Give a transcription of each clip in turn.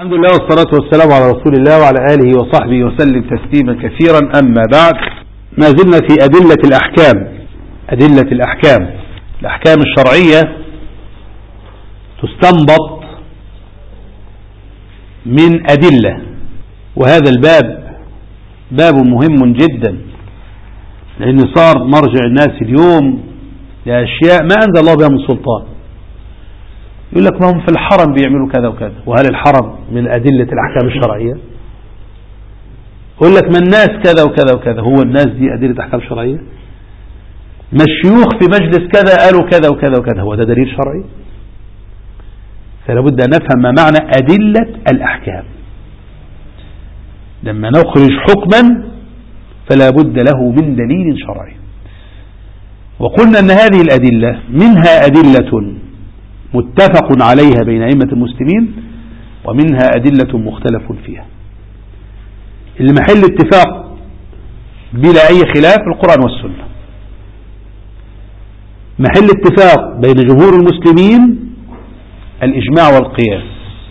الحمد لله والصلاة والسلام على رسول الله وعلى آله وصحبه وسلم تسليما كثيرا. أما بعد، ما زلنا في أدلة الأحكام. الأحكام الشرعية تستنبط من أدلة، وهذا الباب باب مهم جدا، لأن صار مرجع الناس اليوم لأشياء ما أنزل الله بها من سلطان. يقول لك ما هم في الحرم بيعملوا كذا وكذا، وهل الحرم من أدلة الأحكام الشرعية؟ يقول لك ما الناس كذا وكذا وكذا، هو الناس دي أدلة أحكام شرعية؟ ما الشيوخ في مجلس كذا قالوا كذا وكذا وكذا، هو ده دليل شرعي؟ فلا بد أن نفهم ما معنى أدلة الأحكام. لما نخرج حكما فلا بد له من دليل شرعي. وقلنا أن هذه الأدلة منها أدلة متفق عليها بين أئمة المسلمين، ومنها أدلة مختلف فيها. اللي محل اتفاق بلا أي خلاف القرآن والسنة. محل اتفاق بين جمهور المسلمين الإجماع والقياس،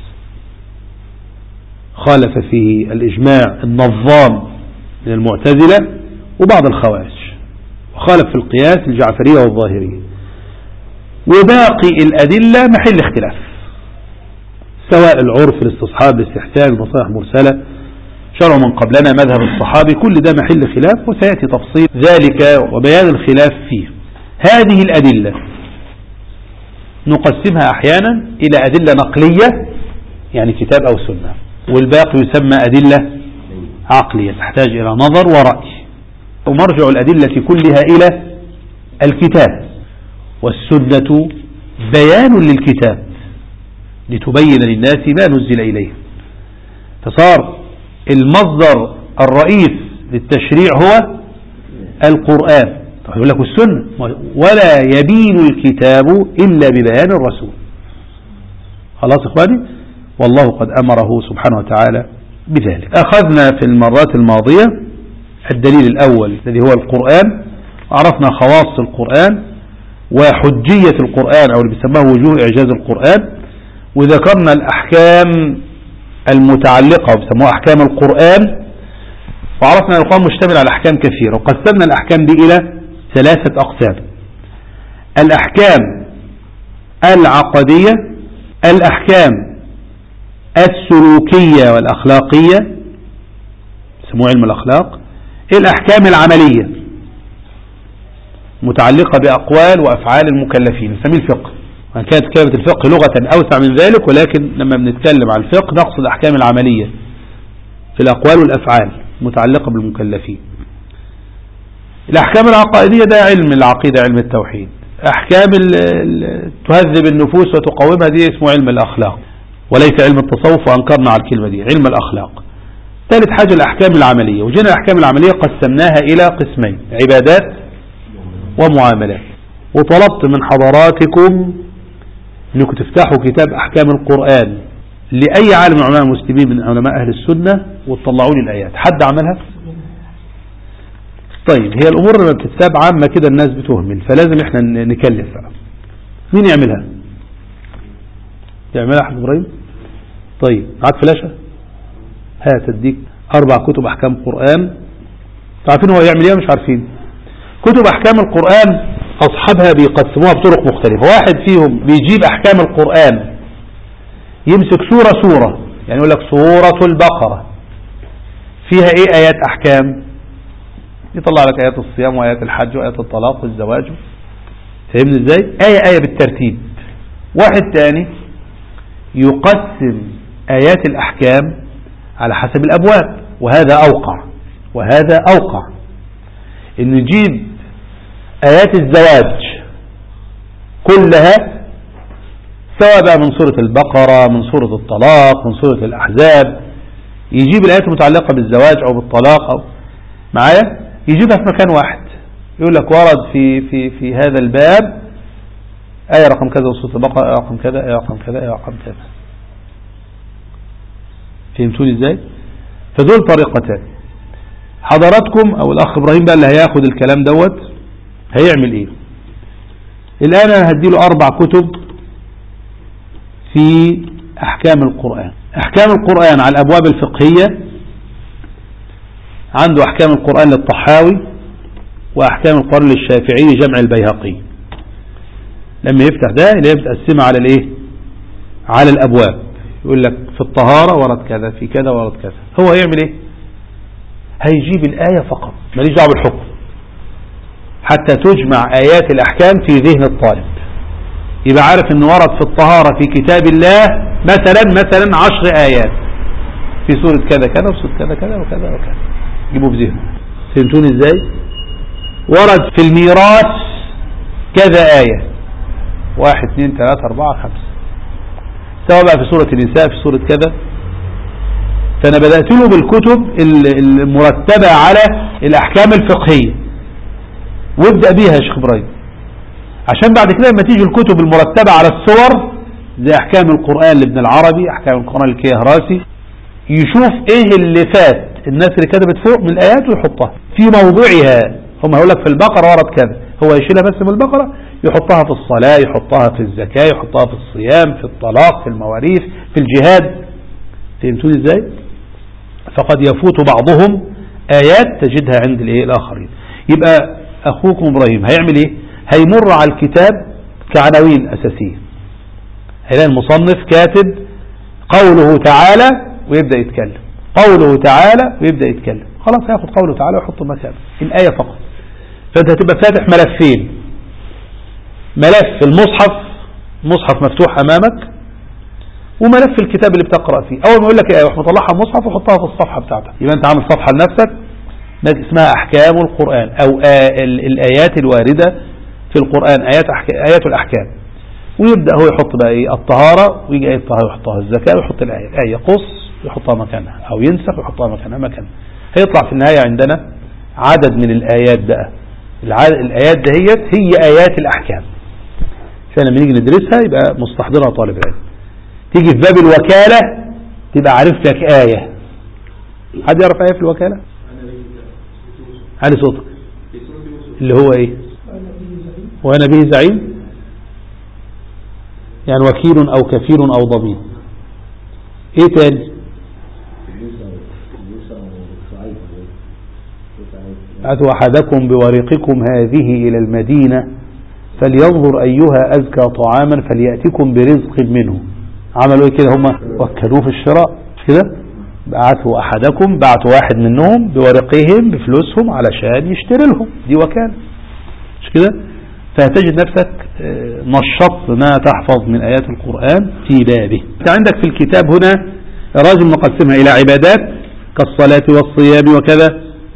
خالف فيه الإجماع النظام من المعتزلة وبعض الخوارج، وخالف في القياس الجعفرية والظاهرية. وباقي الأدلة محل اختلاف، سواء العرف، الاستصحاب، الاستحسان، المصالح المرسلة، شرع من قبلنا، مذهب الصحابي، كل ده محل خلاف، وسيأتي تفصيل ذلك وبيان الخلاف فيه. هذه الأدلة نقسمها أحيانا إلى أدلة نقلية، يعني كتاب أو سنة، والباقي يسمى أدلة عقلية تحتاج إلى نظر ورأي. ومرجع الأدلة كلها إلى الكتاب والسنة بيان للكتاب لتبين للناس ما نزل إليه. فصار المصدر الرئيس للتشريع هو القرآن، يقول لك السنة، ولا يبين الكتاب إلا ببيان الرسول. خلاص إخواني، والله قد أمره سبحانه وتعالى بذلك. أخذنا في المرات الماضية الدليل الأول الذي هو القرآن، وعرفنا خواص القرآن وحجية القرآن، أو اللي بيسموه وجوه إعجاز القرآن، وذكرنا الأحكام المتعلقة وبيسموها أحكام القرآن، وعرفنا أن القرآن مشتمل على أحكام كثيرة، وقسمنا الأحكام دي إلى 3 أقسام: الأحكام العقدية، الأحكام السلوكية والأخلاقية، يسموه علم الأخلاق، الأحكام العملية متعلقة بأقوال وأفعال المكلفين، نسميه الفقه. وإن كانت كلمة الفقه لغة أوسع من ذلك، ولكن لما بنتكلم عن الفقه نقصد الأحكام العملية في الأقوال والأفعال متعلقة بالمكلفين. الأحكام العقائدية ده علم العقيدة، علم التوحيد. أحكام تهذب النفوس وتقومها دي اسمه علم الأخلاق، وليس علم التصوف، وأنكرنا على الكلمة دي، علم الأخلاق. ثالث حاجة الأحكام العملية، وجينا الأحكام العملية قسمناها إلى قسمين: عبادات ومعاملات. وطلبت من حضراتكم أنكم تفتحوا كتاب أحكام القرآن لأي عالم من علماء المسلمين من علماء أهل السنة وتطلعوا لي الآيات. حد عملها؟ طيب، هي الأمور لما بتتساب عامة كده الناس بتهمل، فلازم احنا نكلف بقى. مين يعملها؟ يعملها أحمد إبراهيم؟ طيب، معاك فلاشة؟ هات اديك 4 كتب أحكام قرآن. عارفين هو يعمل ايه؟ مش عارفين. كتب أحكام القرآن أصحابها بيقسموها بطرق مختلفة. واحد فيهم بيجيب أحكام القرآن، يمسك سورة يعني يقول لك سورة البقرة فيها ايه آيات أحكام، يطلع لك آيات الصيام وآيات الحج وآيات الطلاق والزواج. فهمني ازاي؟ آية بالترتيب. واحد تاني يقسم آيات الأحكام على حسب الأبواب، وهذا أوقع إنه يجيب آيات الزواج كلها، سواء بقى من سورة البقرة، من سورة الطلاق، من سورة الأحزاب، يجيب الآيات المتعلقة بالزواج أو بالطلاق أو معايا، يجيبها في مكان واحد. يقول لك ورد في هذا الباب آية رقم كذا، وسورة البقرة آية رقم كذا، آية رقم كذا، آية رقم كذا. فهمتوني ازاي؟ فدول طريقتان. حضراتكم او الاخ ابراهيم بقى اللي هياخد الكلام دوت هيعمل ايه؟ الان انا هديله 4 كتب في احكام القرآن، أحكام القرآن على الأبواب الفقهية عنده أحكام القرآن للطحاوي وأحكام القرآن للشافعي جمع البيهقي. لما يفتح ده يبدأ السمع على الإيه؟ على الأبواب، يقول لك في الطهارة ورد كذا، في كذا ورد كذا. هو هيعمل إيه؟ هيجيب الآية فقط، ماليش دعوة بالحكم، حتى تجمع آيات الأحكام في ذهن الطالب، يبقى عارف إن ورد في الطهارة في كتاب الله مثلا 10 آيات في سورة كذا كذا وسورة كذا كذا وكذا وكذا، جيبوا في ذهنه. فهمتوني إزاي؟ ورد في الميراث كذا آية، 1 2 3 4 5، سواء بقى في سورة النساء في سورة كذا. فأنا بدأت له بالكتب المرتبة على الأحكام الفقهية، وابدأ بيها يا شيخ إبراهيم، عشان بعد كده لما تيجي الكتب المرتبة على الصور زي أحكام القرآن لابن العربي، أحكام القرآن للكيهراسي، يشوف إيه اللي فات الناس اللي كتبت فوق من الآيات ويحطها في موضوعها. هم هيقول لك في البقرة ورد كذا، هو يشيلها بس من البقرة يحطها في الصلاة، يحطها في الزكاة، يحطها في الصيام، في الطلاق، في المواريث، في الجهاد. فهمتوني ازاي؟ فقد يفوت بعضهم آيات تجدها عند الآخرين. يبقى أخوكم إبراهيم هيعمل إيه؟ هيمر على الكتاب كعناوين أساسية، هيلاقي المصنف كاتب قوله تعالى ويبدأ يتكلم، قوله تعالى ويبدأ يتكلم، خلاص هياخد قوله تعالى ويحطه مكانه الآية فقط. فأنت هتبقى فاتح ملفين، ملف المصحف، مصحف مفتوح أمامك، وملف الكتاب اللي بتقرأ فيه. أول ما يقول لك آية وحط طلعها مصحف وحطها في الصفحة بتاعتك، يبقى أنت عامل صفحة لنفسك اسمها أحكام القرآن، أو الآيات الواردة في القرآن، آيات الأحكام. ويبدأ هو يحط بقى إيه؟ الطهارة، ويجي آية الطهارة يحطها، الزكاة ويحط الآية يقص يحطها مكانها، أو ينسخ ويحطها مكانها. هيطلع في النهاية عندنا عدد من الآيات بقى، الآيات دهيت هي آيات الأحكام، عشان لما نيجي ندرسها يبقى مستحضرها طالب العلم. تيجي في باب الوكالة تبقى عارف لك آية. حد يعرف آية في الوكالة؟ علي صوتك. اللي هو إيه؟ وأنا به زعيم، يعني وكيل أو كفيل أو ضمين. إيه تاني؟ أتوا أحدكم بورقكم هذه إلى المدينة فلينظر أيها أزكى طعاما فليأتكم برزق منه. عملوا إيه كده؟ هم وكلوه في الشراء، مش كده؟ بعثوا أحدكم، بعثوا واحد منهم بورقهم بفلوسهم علشان يشتري لهم، دي وكالة، مش كده؟ فهتجد نفسك نشطت ما تحفظ من آيات القرآن في بابه. أنت عندك في الكتاب هنا راجل مقسمها إلى عبادات كالصلاة والصيام وكذا،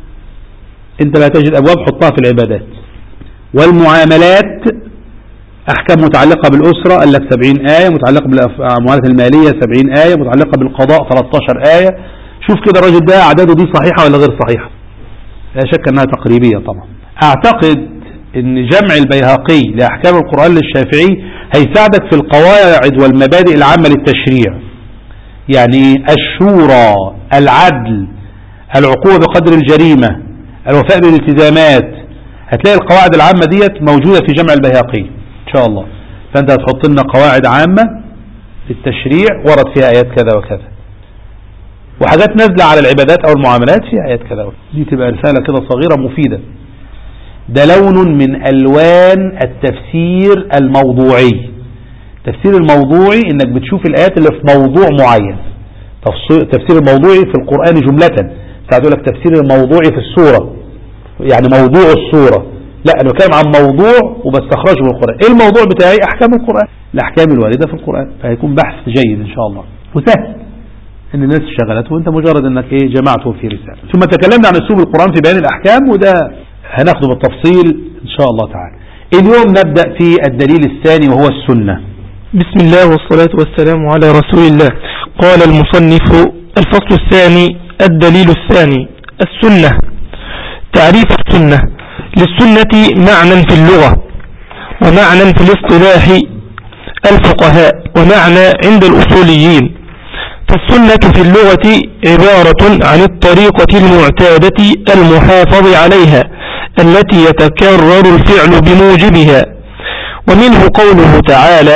أنت لا تجد أبواب حطها في العبادات. والمعاملات أحكام متعلقة بالأسرة، قال لك 70 آية، متعلقة بالمعاملات المالية 70 آية، متعلقة بالقضاء 13 آية. شوف كده الراجل ده أعداده دي صحيحة ولا غير صحيحة؟ لا شك أنها تقريبية طبعا. أعتقد أن جمع البيهقي لأحكام القرآن للشافعي هيساعدك في القواعد والمبادئ العامة للتشريع، يعني الشورى، العدل، العقوبة بقدر الجريمة، الوفاء بالالتزامات. هتلاقي القواعد العامة ديت موجودة في جمع البيهقي إن شاء الله. فأنت هتحط لنا قواعد عامة للتشريع ورد فيها آيات كذا وكذا، وحاجات نازلة على العبادات أو المعاملات فيها آيات كذا وكذا. دي تبقى رسالة كده صغيرة مفيدة. ده لون من ألوان التفسير الموضوعي. التفسير الموضوعي إنك بتشوف الآيات اللي في موضوع معين. تفسير الموضوعي في القرآن جملة، ساعدوا لك تفسير الموضوعي في السورة، يعني موضوع السورة. لا، أنا بتكلم عن موضوع وبستخرجه من القرآن. إيه الموضوع بتاعي؟ أحكام القرآن، الأحكام الواردة في القرآن. فهيكون بحث جيد إن شاء الله وسهل إن الناس اشتغلت وأنت مجرد إنك إيه جمعته في رسالة. ثم تكلمنا عن أسلوب القرآن في بيان الأحكام، وده هناخده بالتفصيل إن شاء الله تعالى. اليوم نبدأ في الدليل الثاني وهو السنة. بسم الله والصلاة والسلام على رسول الله. قال المصنف: الفصل الثاني، الدليل الثاني، السنة. تعريف السنة: للسنة معنى في اللغة، ومعنى في الاصطلاح الفقهاء، ومعنى عند الأصوليين. فالسنة في اللغة عبارة عن الطريقة المعتادة المحافظ عليها التي يتكرر الفعل بموجبها. ومنه قوله تعالى: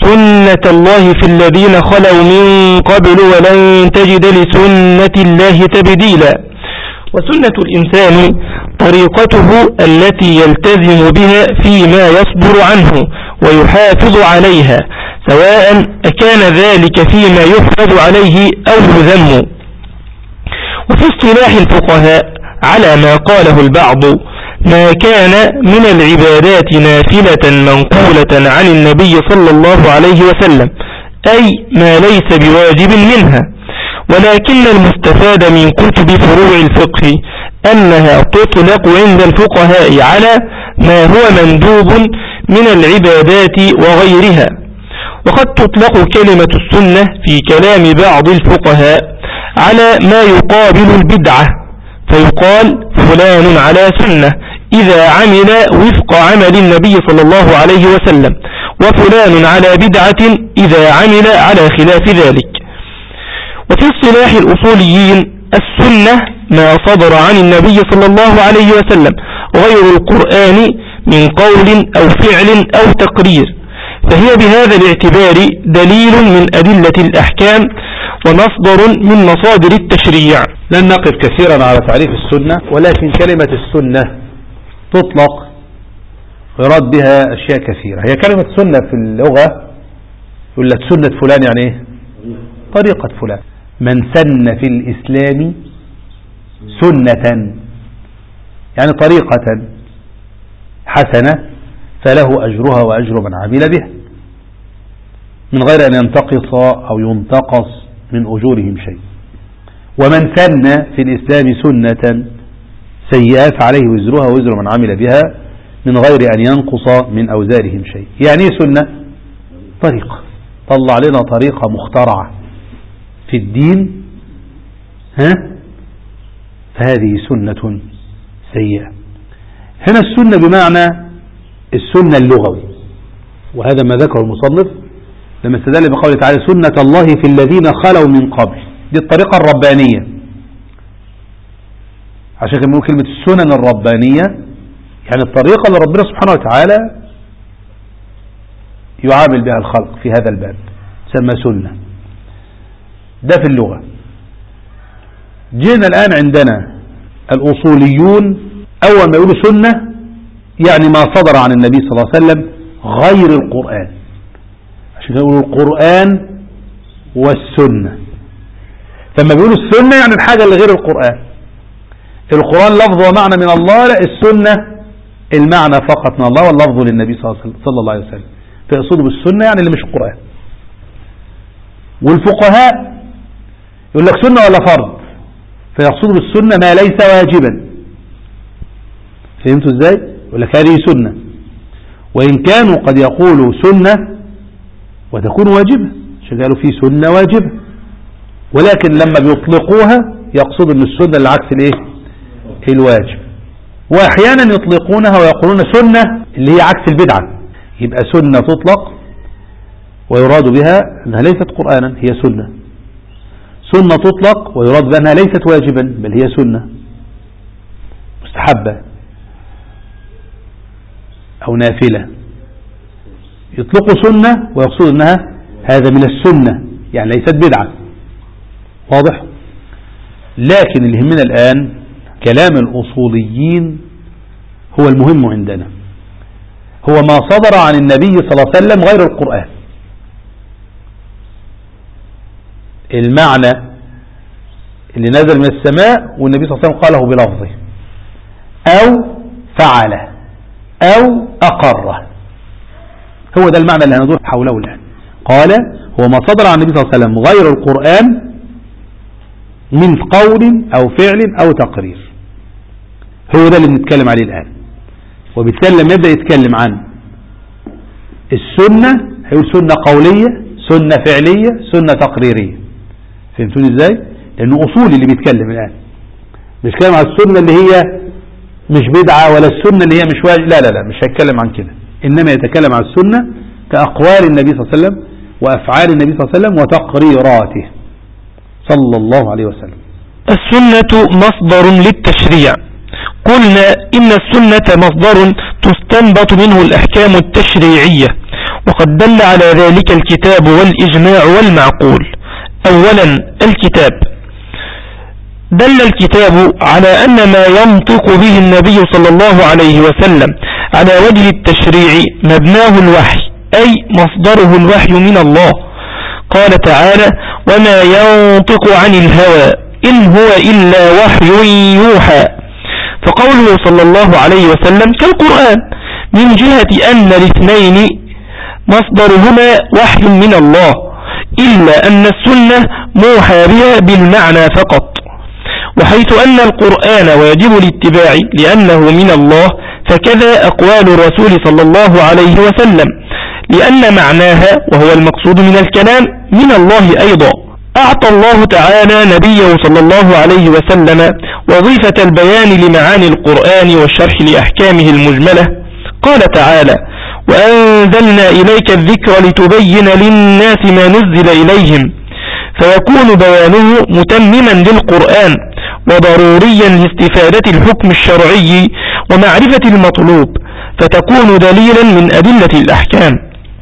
سنة الله في الذين خلوا من قبل ولن تجد لسنة الله تبديلا. وسنة الإنسان طريقته التي يلتزم بها فيما يصبر عنه ويحافظ عليها، سواء أكان ذلك فيما يحفظ عليه أو يذم. وفي اصطلاح الفقهاء على ما قاله البعض ما كان من العبادات نافلة منقولة عن النبي صلى الله عليه وسلم، أي ما ليس بواجب منها، ولكن المستفاد من كتب فروع الفقه أنها تطلق عند الفقهاء على ما هو مندوب من العبادات وغيرها. وقد تطلق كلمة السنة في كلام بعض الفقهاء على ما يقابل البدعة، فيقال فلان على سنة إذا عمل وفق عمل النبي صلى الله عليه وسلم، وفلان على بدعة إذا عمل على خلاف ذلك. وفي اصطلاح الأصوليين السنة ما صدر عن النبي صلى الله عليه وسلم غير القرآن من قول أو فعل أو تقرير، فهي بهذا الاعتبار دليل من أدلة الأحكام ومصدر من مصادر التشريع. لن نقف كثيرا على تعريف السنة، ولكن كلمة السنة تطلق ويراد بها أشياء كثيرة. هي كلمة سنة في اللغة يقول لك سنة فلان يعني إيه؟ طريقة فلان. من سن في الإسلام سنة يعني طريقة حسنة فله أجرها وأجر من عمل بها من غير أن ينتقص أو ينتقص من أجورهم شيء. ومن سن في الإسلام سنة سيئة فعليه وزرها وزر من عمل بها من غير أن ينقص من أوزارهم شيء. يعني سنة طريقة، طلع لنا طريقة مخترعة في الدين فهذه سنة سيئة. هنا السنة بمعنى السنة اللغوي، وهذا ما ذكره المصنف لما استدل بقوله تعالى سنة الله في الذين خلوا من قبل. دي الطريقة الربانية، عشان كده بنقول كلمة السنن الربانية يعني الطريقة اللي ربنا سبحانه وتعالى يعامل بها الخلق في هذا الباب تسمى سنة. ده في اللغة. جينا الآن عندنا الأصوليون أول ما يقولوا سنة يعني ما صدر عن النبي صلى الله عليه وسلم غير القرآن، عشان يقولوا القرآن والسنة. فلما بيقولوا السنة يعني الحاجة اللي غير القرآن. القرآن لفظ ومعنى من الله، لا السنة المعنى فقط من الله واللفظ للنبي صلى الله عليه وسلم. فيقصدوا بالسنة يعني اللي مش القرآن. والفقهاء يقول لك سنة ولا فرض، فيقصدوا بالسنة ما ليس واجبا. فهمتوا ازاي؟ يقول لك هذه سنة، وإن كانوا قد يقولوا سنة وتكون واجبة، عشان قالوا في سنة واجبة، ولكن لما بيطلقوها يقصد ان السنة اللي عكس الايه؟ الواجب. واحيانا يطلقونها ويقولون سنة اللي هي عكس البدعة، يبقى سنة تطلق ويراد بها انها ليست قرآنا هي سنة. سنة تطلق ويراد بها انها ليست واجبا بل هي سنة مستحبة او نافلة. يطلقوا سنة ويقصد انها هذا من السنة يعني ليست بدعة. واضح؟ لكن اللي يهمنا الآن كلام الأصوليين هو المهم عندنا، هو ما صدر عن النبي صلى الله عليه وسلم غير القرآن. المعنى اللي نزل من السماء والنبي صلى الله عليه وسلم قاله بلفظه أو فعله أو أقره، هو ده المعنى اللي هندور حوله الآن. قال هو ما صدر عن النبي صلى الله عليه وسلم غير القرآن من قول أو فعل أو تقرير، هو ده اللي بنتكلم عليه الآن. وبالتالي لما يبدأ يتكلم عن السنة هيقول سنة قولية، سنة فعلية، سنة تقريرية. فهمتوني ازاي؟ لأنه أصولي اللي بيتكلم الآن، مش كلام على السنة اللي هي مش بدعة ولا السنة اللي هي مش واجب، لا لا لا مش هيتكلم عن كده، إنما يتكلم عن السنة كأقوال النبي صلى الله عليه وسلم وأفعال النبي صلى الله عليه وسلم وتقريراته صلى الله عليه وسلم. السنة مصدر للتشريع. قلنا إن السنة مصدر تستنبط منه الأحكام التشريعية، وقد دل على ذلك الكتاب والإجماع والمعقول. أولا الكتاب. دل الكتاب على أن ما ينطق به النبي صلى الله عليه وسلم على وجه التشريع مبناه الوحي، أي مصدره الوحي من الله. قال تعالى: وما ينطق عن الهوى إن هو إلا وحي يوحى. فقوله صلى الله عليه وسلم كالقرآن من جهة أن الاثنين مصدرهما وحي من الله، إلا أن السنة موحى بها بالمعنى فقط. وحيث أن القرآن واجب الاتباع لأنه من الله، فكذا أقوال الرسول صلى الله عليه وسلم لأن معناها وهو المقصود من الكلام من الله أيضا. أعطى الله تعالى نبيه صلى الله عليه وسلم وظيفة البيان لمعاني القرآن والشرح لأحكامه المجملة. قال تعالى: وأنزلنا إليك الذكر لتبين للناس ما نزل إليهم، فيكون بيانه متمما للقرآن وضروريا لاستفادة الحكم الشرعي ومعرفة المطلوب، فتكون دليلا من أدلة الأحكام.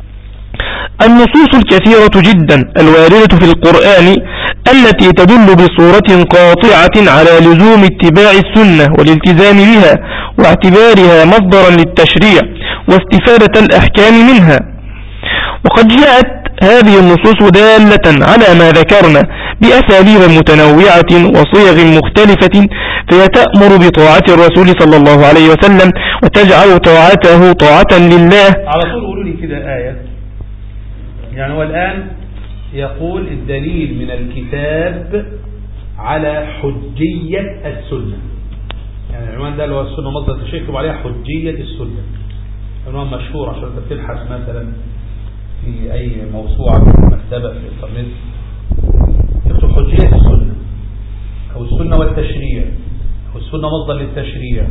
النصوص الكثيرة جدا الواردة في القرآن التي تدل بصورة قاطعة على لزوم اتباع السنة والالتزام بها واعتبارها مصدرا للتشريع واستفادة الأحكام منها. وقد جاءت هذه النصوص دالة على ما ذكرنا بأساليب متنوعة وصيغ مختلفة، فهي تأمر بطاعة الرسول صلى الله عليه وسلم وتجعل طاعته طاعة لله. على طول قولوا لي كده آية، يعني هو الآن يقول الدليل من الكتاب على حجية السنة، يعني العنوان ده اللي هو السنة مصدر تشكل عليها حجية السنة، عنوان مشهور عشان انت بتبحث مثلا في أي موسوعة في مكتبة في الإنترنت يكتب حجية السنة أو السنة والتشريع أو السنة مصدر للتشريع،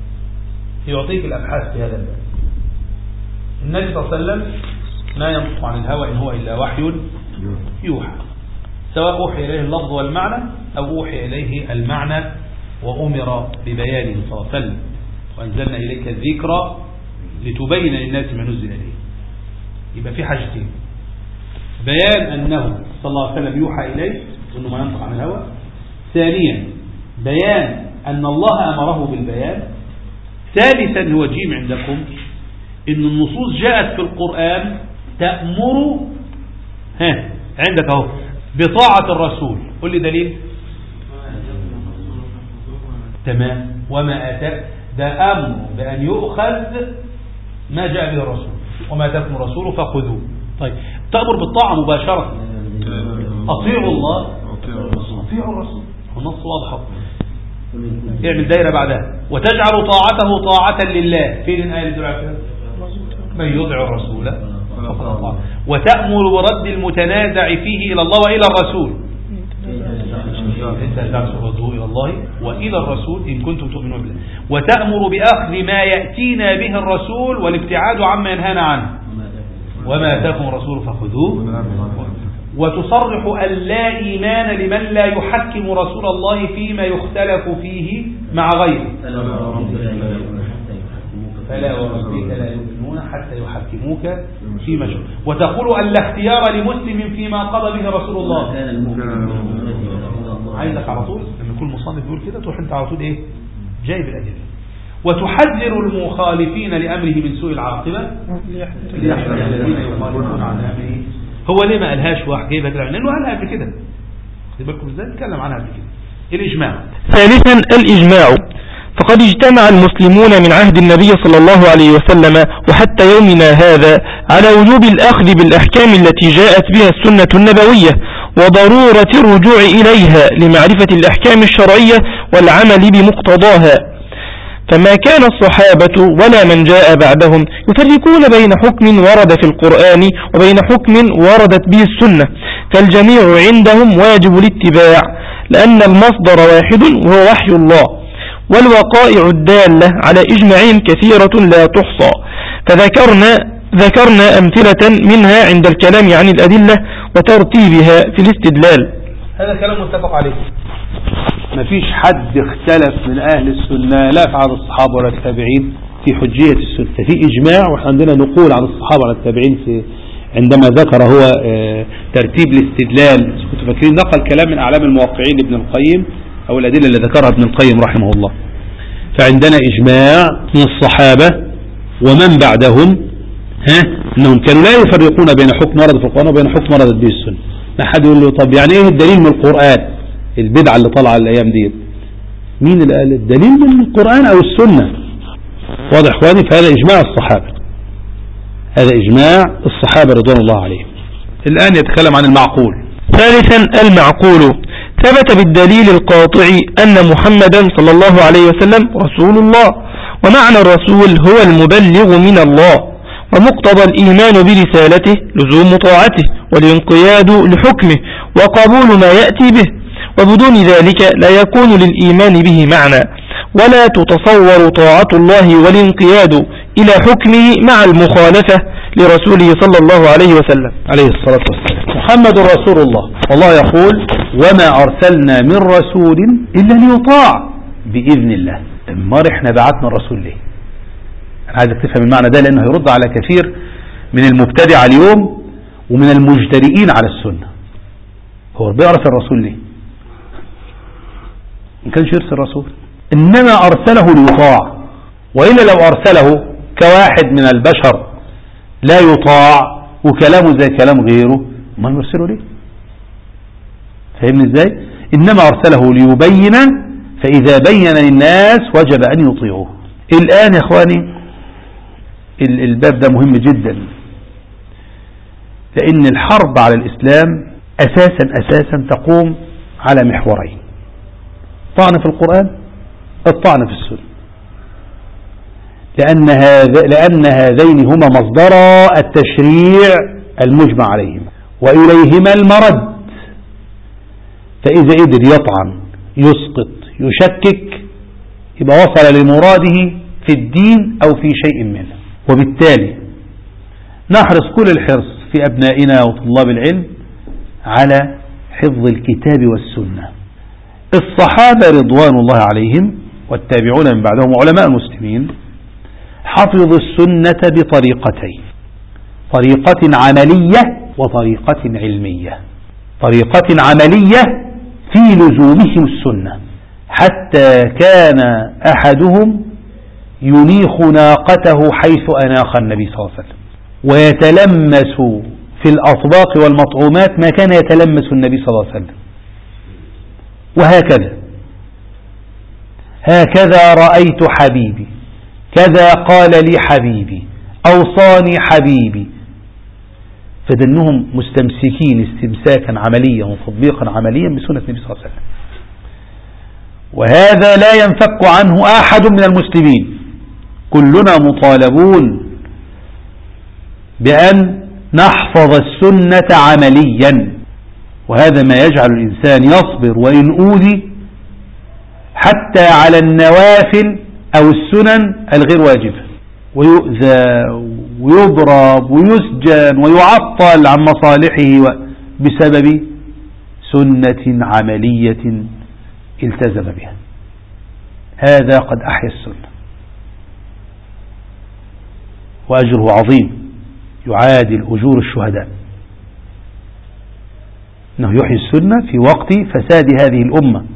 يعطيك الأبحاث في هذا الباب. النبي صلى الله عليه وسلم ما ينطق عن الهوى إن هو إلا وحي يوحى، سواء أوحي إليه اللفظ والمعنى أو أوحي إليه المعنى وأمر ببيانه صلى الله عليه وسلم. وأنزلنا إليك الذكر لتبين للناس ما نزل إليه. يبقى في حاجتين: بيان أنه صلى الله عليه وسلم يوحى إليه وأنه ما ينطق عن الهوى. ثانيا بيان أن الله أمره بالبيان. ثالثا هو جيم عندكم إن النصوص جاءت في القرآن تأمر عندك اهو بطاعة الرسول. قل لي دليل. تمام. وما أتاك ده أمر بأن يؤخذ ما جاء به الرسول، وما أتاكم الرسول فخذوه. طيب تأمر بالطاعة مباشرة، أطيعوا الله أطيعوا الرسول، والنص واضح. اعمل دايرة بعدها: وتجعل طاعته طاعة لله. فين الآية اللي دعا فيها؟ من يطع الرسول فقد أطاع. وتأمر برد المتنازع فيه إلى الله وإلى الرسول. انت تدعو إلى الله وإلى الرسول إن كنتم تؤمنون بالله. وتأمر بأخذ ما يأتينا به الرسول والابتعاد عما ينهانا عنه. وما أتاكم الرسول فخذوه. وتصرح أن لا إيمان لمن لا يحكم رسول الله فيما يختلف فيه مع غيره. فلا وربك لا يؤمنون حتى يحكموك فيما شاء. وتقول أن لا اختيار لمسلم فيما قضى به رسول الله. عايزك على طول لما يكون مصنف يقول كده تروح انت على طول ايه جايب الأدلة. وتحذر المخالفين لأمره من سوء العاقبة الذين يخالفون عن أمره. هو ليه ما قالهاش واحد جايبها كده؟ لأنه قالها قبل كده. خد بالكم ازاي نتكلم عنها قبل كده. الإجماع. ثالثا الإجماع. فقد اجتمع المسلمون من عهد النبي صلى الله عليه وسلم وحتى يومنا هذا على وجوب الأخذ بالأحكام التي جاءت بها السنة النبوية وضرورة الرجوع إليها لمعرفة الأحكام الشرعية والعمل بمقتضاها. فما كان الصحابة ولا من جاء بعدهم يفرقون بين حكم ورد في القرآن وبين حكم وردت به السنة، فالجميع عندهم واجب الاتباع لأن المصدر واحد وهو وحي الله. والوقائع الدالة على إجماعهم كثيرة لا تحصى، فذكرنا أمثلة منها عند الكلام عن الأدلة وترتيبها في الاستدلال. هذا كلام متفق عليه، ما فيش حد اختلف من أهل السنة لا في عهد الصحابة ولا التابعين في حجية السنة، في إجماع، وإحنا عندنا نقول عن الصحابة على التابعين عندما ذكر هو ترتيب الاستدلال، كنتوا فاكرين نقل كلام من أعلام الموقعين ابن القيم أو الأدلة اللي ذكرها ابن القيم رحمه الله. فعندنا إجماع من الصحابة ومن بعدهم أنهم كانوا لا يفرقون بين حكم ورد في القرآن وبين حكم ورد به السنة. ما حد يقول له طب يعني إيه الدليل من القرآن؟ البدعة اللي طالعة الأيام دي، مين اللي قال الدليل من القرآن أو السنة؟ واضح اخواني؟ فهذا إجماع الصحابة، هذا إجماع الصحابة رضوان الله عليهم. الآن يتكلم عن المعقول. ثالثا المعقول، ثبت بالدليل القاطع أن محمدا صلى الله عليه وسلم رسول الله، ومعنى الرسول هو المبلغ من الله، ومقتضى الإيمان برسالته لزوم طاعته والانقياد لحكمه وقبول ما يأتي به، وبدون ذلك لا يكون للإيمان به معنى، ولا تتصور طاعة الله والانقياد إلى حكمه مع المخالفة لرسوله صلى الله عليه وسلم عليه الصلاة والسلام. محمد رسول الله، والله يقول وما أرسلنا من رسول إلا ليطاع بإذن الله. ما احنا بعتنا الرسول ليه؟ أنا عايزك تفهم المعنى ده، لأنه يرد على كثير من المبتدع اليوم ومن المجترئين على السنة. هو بيعرف الرسول ليه؟ ما كانش يرسل الرسول، إنما أرسله ليطاع، وإلا لو أرسله كواحد من البشر لا يطاع وكلامه زي كلام غيره ما يرسله ليه؟ فهمني ازاي؟ إنما أرسله ليبين، فإذا بين للناس وجب أن يطيعوه. الآن يا إخواني الباب ده مهم جدا، لأن الحرب على الإسلام أساسا تقوم على محورين: طعن في القرآن، الطعن في السنة، لأن هذين هما مصدر التشريع المجمع عليهما وإليهما المرد. فإذا قدر يطعن يسقط يشكك يبقى وصل لمراده في الدين أو في شيء منه. وبالتالي نحرص كل الحرص في أبنائنا وطلاب العلم على حفظ الكتاب والسنة. الصحابة رضوان الله عليهم والتابعون من بعدهم وعلماء المسلمين حفظوا السنة بطريقتين: طريقة عملية وطريقة علمية. طريقة عملية في لزومهم السنة، حتى كان أحدهم ينيخ ناقته حيث أناخ النبي صلى الله عليه وسلم، ويتلمس في الأطباق والمطعومات ما كان يتلمس النبي صلى الله عليه وسلم. هكذا رأيت حبيبي، كذا قال لي حبيبي، أوصاني حبيبي. فدنهم مستمسكين استمساكا عمليا وتطبيقا عمليا بسنة النبي صلى الله عليه وسلم، وهذا لا ينفك عنه أحد من المسلمين. كلنا مطالبون بأن نحفظ السنة عمليا، وهذا ما يجعل الإنسان يصبر وإن أوذي حتى على النوافل أو السنن الغير واجبة، ويؤذى ويضرب ويسجن ويعطل عن مصالحه بسبب سنة عملية التزم بها. هذا قد أحيا السنة، وأجره عظيم يعادل أجور الشهداء، أنه يحيي السنة في وقت فساد هذه الأمة.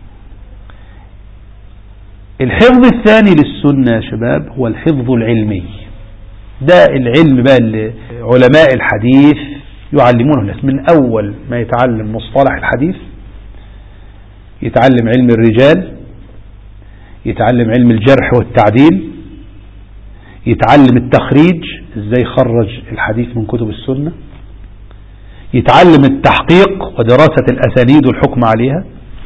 الحفظ الثاني للسنة يا شباب هو الحفظ العلمي. ده العلم بقى اللي علماء الحديث يعلمونه الناس من أول ما يتعلم مصطلح الحديث، يتعلم علم الرجال، يتعلم علم الجرح والتعديل، يتعلم التخريج ازاي خرج الحديث من كتب السنة، يتعلم التحقيق ودراسة الأسانيد والحكم عليها،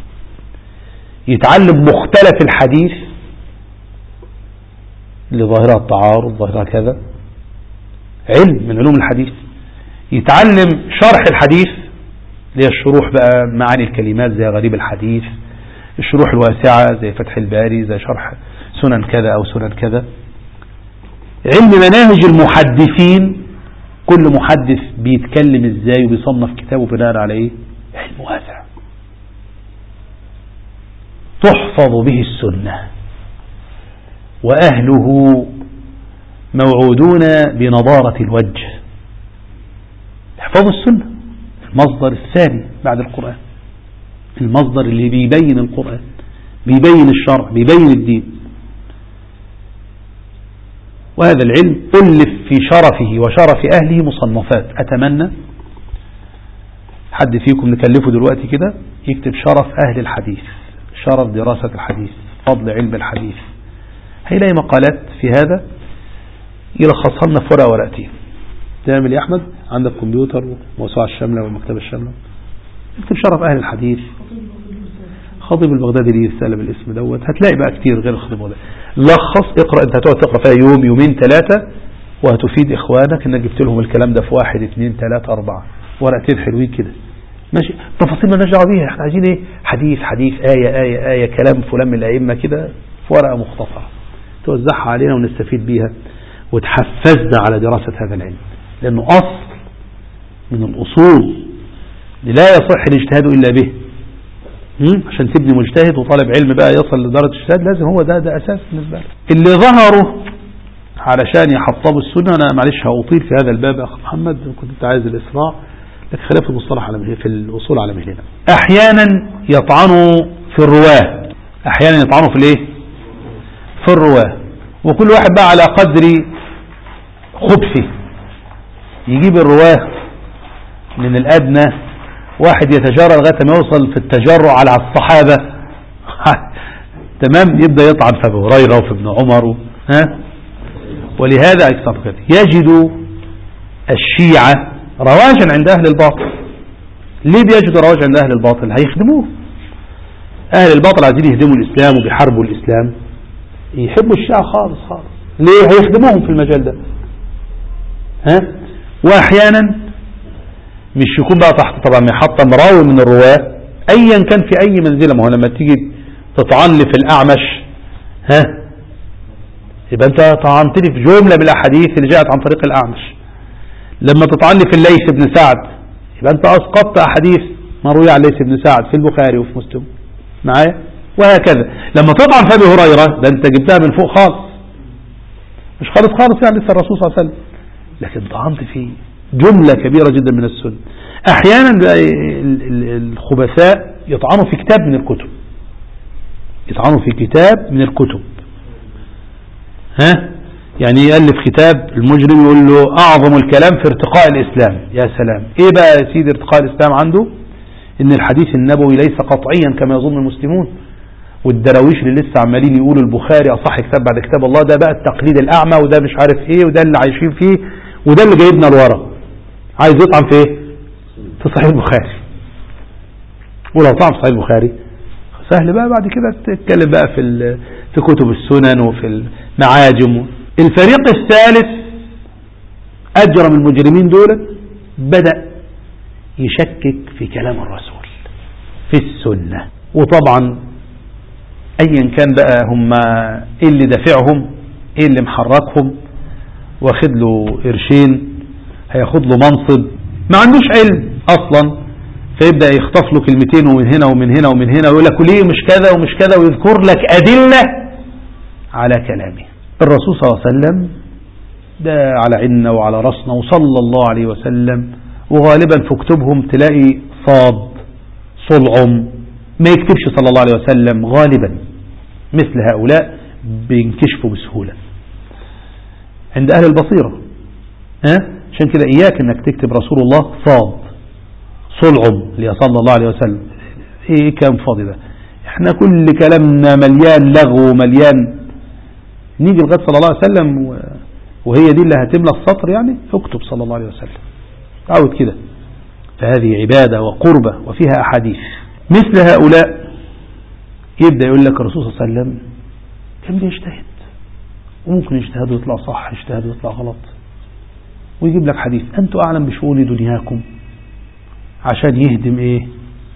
يتعلم مختلف الحديث لظاهرة التعارض ظاهرة كذا، علم من علوم الحديث، يتعلم شرح الحديث اللي هي الشروح بقى معاني الكلمات زي غريب الحديث، الشروح الواسعة زي فتح الباري، زي شرح سنن كذا أو سنن كذا، علم مناهج المحدثين، كل محدث بيتكلم ازاي وبيصنف كتابه بناء على ايه، علم واسع تحفظ به السنة، وأهله موعودون بنضارة الوجه. احفظوا السنة، المصدر الثاني بعد القرآن، المصدر اللي بيبين القرآن، بيبين الشرع، بيبين الدين. وهذا العلم ألف في شرفه وشرف أهله مصنفات. أتمنى حد فيكم نكلفه دلوقتي كده يكتب شرف أهل الحديث، شرف دراسة الحديث، فضل علم الحديث. هيلاقي مقالات في هذا يلخصها لنا في ورقة ورقتين. تعمل يا أحمد، عندك كمبيوتر وموسوعة الشاملة والمكتبة الشاملة، اكتب شرف أهل الحديث. خطيب البغدادي ليه رسالة بالاسم دوت، هتلاقي بقى كتير غير الخطيب البغدادي. لخص، اقرأ، انت هتقعد تقرأ فيها يوم يومين ثلاثة، وهتفيد إخوانك انك جبت لهم الكلام ده في 1 2 3 4 ورقتين حلوين كده. ماشي، تفاصيل ما نرجع بيها، احنا عايزين ايه؟ حديث حديث، آية كلام فلان من الأئمة كده في ورقة مختصرة توزعها علينا ونستفيد بيها وتحفزنا على دراسة هذا العلم، لأنه أصل من الأصول لا يصح الاجتهاد إلا به. عشان تبني مجتهد وطالب علم بقى يصل لدرجة الاجتهاد لازم هو ده أساس بالنسبة له. اللي ظهروا علشان يحطبوا السنة، أنا معلش هأطيل في هذا الباب أخ محمد، كنت عايز الإسراع لكن خلاف المصطلح على في الأصول على مهلنا. أحيانا يطعنوا في الرواه، أحيانا يطعنوا في الإيه؟ في الرواه، وكل واحد بقى على قدر خبثه يجيب الرواه من الأدنى، واحد يتجرى لغاية ما يوصل في التجرع على الصحابة تمام، يبدأ يطعن في أبي هريرة وفي ابن عمر ولهذا أكثر كده يجد الشيعة رواجا عند أهل الباطل. ليه بيجدوا رواج عند أهل الباطل؟ هيخدموه. أهل الباطل عايزين يهدموا الإسلام وبيحاربوا الإسلام، يحبوا الشيعة خالص خالص. ليه؟ هيخدموهم في المجال ده. وأحيانا مش يكون بقى تحت طبعا محطم راوي من الرواة أيا كان في أي منزلة. ما هو لما تيجي تطعن لي في الأعمش يبقى أنت طعنت لي في جملة من الأحاديث اللي جاءت عن طريق الأعمش. لما تطعن لي في الليث بن سعد يبقى أنت أسقطت أحاديث مروية عن الليث بن سعد في البخاري وفي مسلم معايا، وهكذا. لما تطعن في أبي هريرة ده أنت جبتها من فوق خالص، مش خالص يعني لسه الرسول صلى الله عليه وسلم، لكن طعنت في جملة كبيرة جدا من السنة. أحيانا الخبثاء يطعنوا في كتاب من الكتب، يطعنوا في كتاب من الكتب. يعني يألف كتاب المجرم يقول له أعظم الكلام في ارتقاء الإسلام. يا سلام، إيه بقى يا سيدي ارتقاء الإسلام عنده؟ إن الحديث النبوي ليس قطعيا كما يظن المسلمون، والدراويش اللي لسه عمالين يقولوا البخاري أصح كتاب بعد كتاب الله، ده بقى التقليد الأعمى، وده مش عارف إيه، وده اللي عايشين فيه، وده اللي جايبنا لورا. عايز يطعن في إيه؟ في صحيح البخاري. ولو طعن في صحيح البخاري سهل بقى بعد كده تتكلم بقى في كتب السنن وفي المعاجم. الفريق الثالث أجرم المجرمين دول بدأ يشكك في كلام الرسول في السنة. وطبعا أيا كان بقى هم إيه اللي دافعهم، إيه اللي محركهم، واخد له قرشين، هياخد له منصب، ما عندوش علم أصلا، فيبدأ يخطف له كلمتين ومن هنا ومن هنا ومن هنا، ويقول لك ليه مش كذا ومش كذا، ويذكر لك أدلة على كلامه. الرسول صلى الله عليه وسلم ده على عنا وعلى رأسنا وصلى الله عليه وسلم، وغالبا في كتبهم تلاقي صاد صلعم، ما يكتبش صلى الله عليه وسلم غالبا. مثل هؤلاء بينكشفوا بسهولة عند أهل البصيرة. عشان كده إياك أنك تكتب رسول الله صاد صلعم صلى الله عليه وسلم. إيه كلام فاضي ده؟ إحنا كل كلامنا مليان لغو ومليان. نيجي لغاية صلى الله عليه وسلم وهي دي اللي هتملى السطر، يعني اكتب صلى الله عليه وسلم، تعود كده. فهذه عبادة وقربة وفيها أحاديث. مثل هؤلاء يبدأ يقول لك الرسول صلى الله عليه وسلم كان بيجتهد، وممكن يجتهد ويطلع صح، يجتهد ويطلع غلط، ويجيب لك حديث أنتم أعلم بشؤون دنياكم عشان يهدم إيه.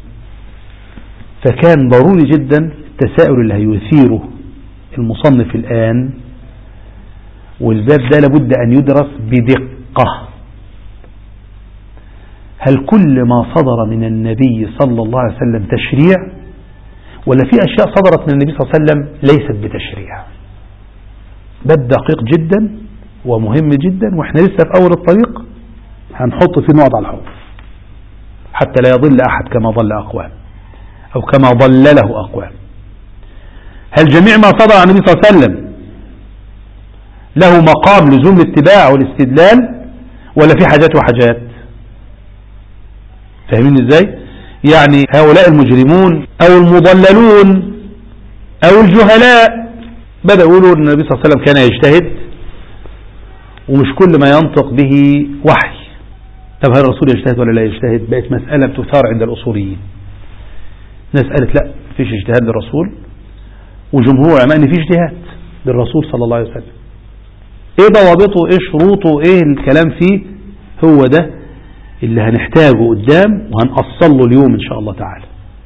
فكان ضروري جدا التساؤل اللي هيثيره المصنف الآن، والباب ده لابد أن يدرس بدقة. هل كل ما صدر من النبي صلى الله عليه وسلم تشريع، ولا في أشياء صدرت من النبي صلى الله عليه وسلم ليست بتشريع؟ باب دقيق جدا ومهم جدا، واحنا لسه في أول الطريق هنحط فيه نقط على الحروف حتى لا يضل أحد كما ضل أقوام أو كما ضلله أقوام. هل جميع ما صدر عن النبي صلى الله عليه وسلم له مقام لزوم الاتباع والاستدلال، ولا في حاجات وحاجات؟ فاهمين ازاي؟ يعني هؤلاء المجرمون أو المضللون أو الجهلاء بدأوا يقولوا أن النبي صلى الله عليه وسلم كان يجتهد ومش كل ما ينطق به وحي. طب هل الرسول يجتهد ولا لا يجتهد؟ بقت مسألة بتثار عند الأصوليين. ناس قالت لا فيش اجتهاد للرسول، وجمهور علماء ان في اجتهاد للرسول صلى الله عليه وسلم. ايه ضوابطه، ايه شروطه، ايه الكلام فيه؟ هو ده اللي هنحتاجه قدام وهنأصل له اليوم ان شاء الله تعالى.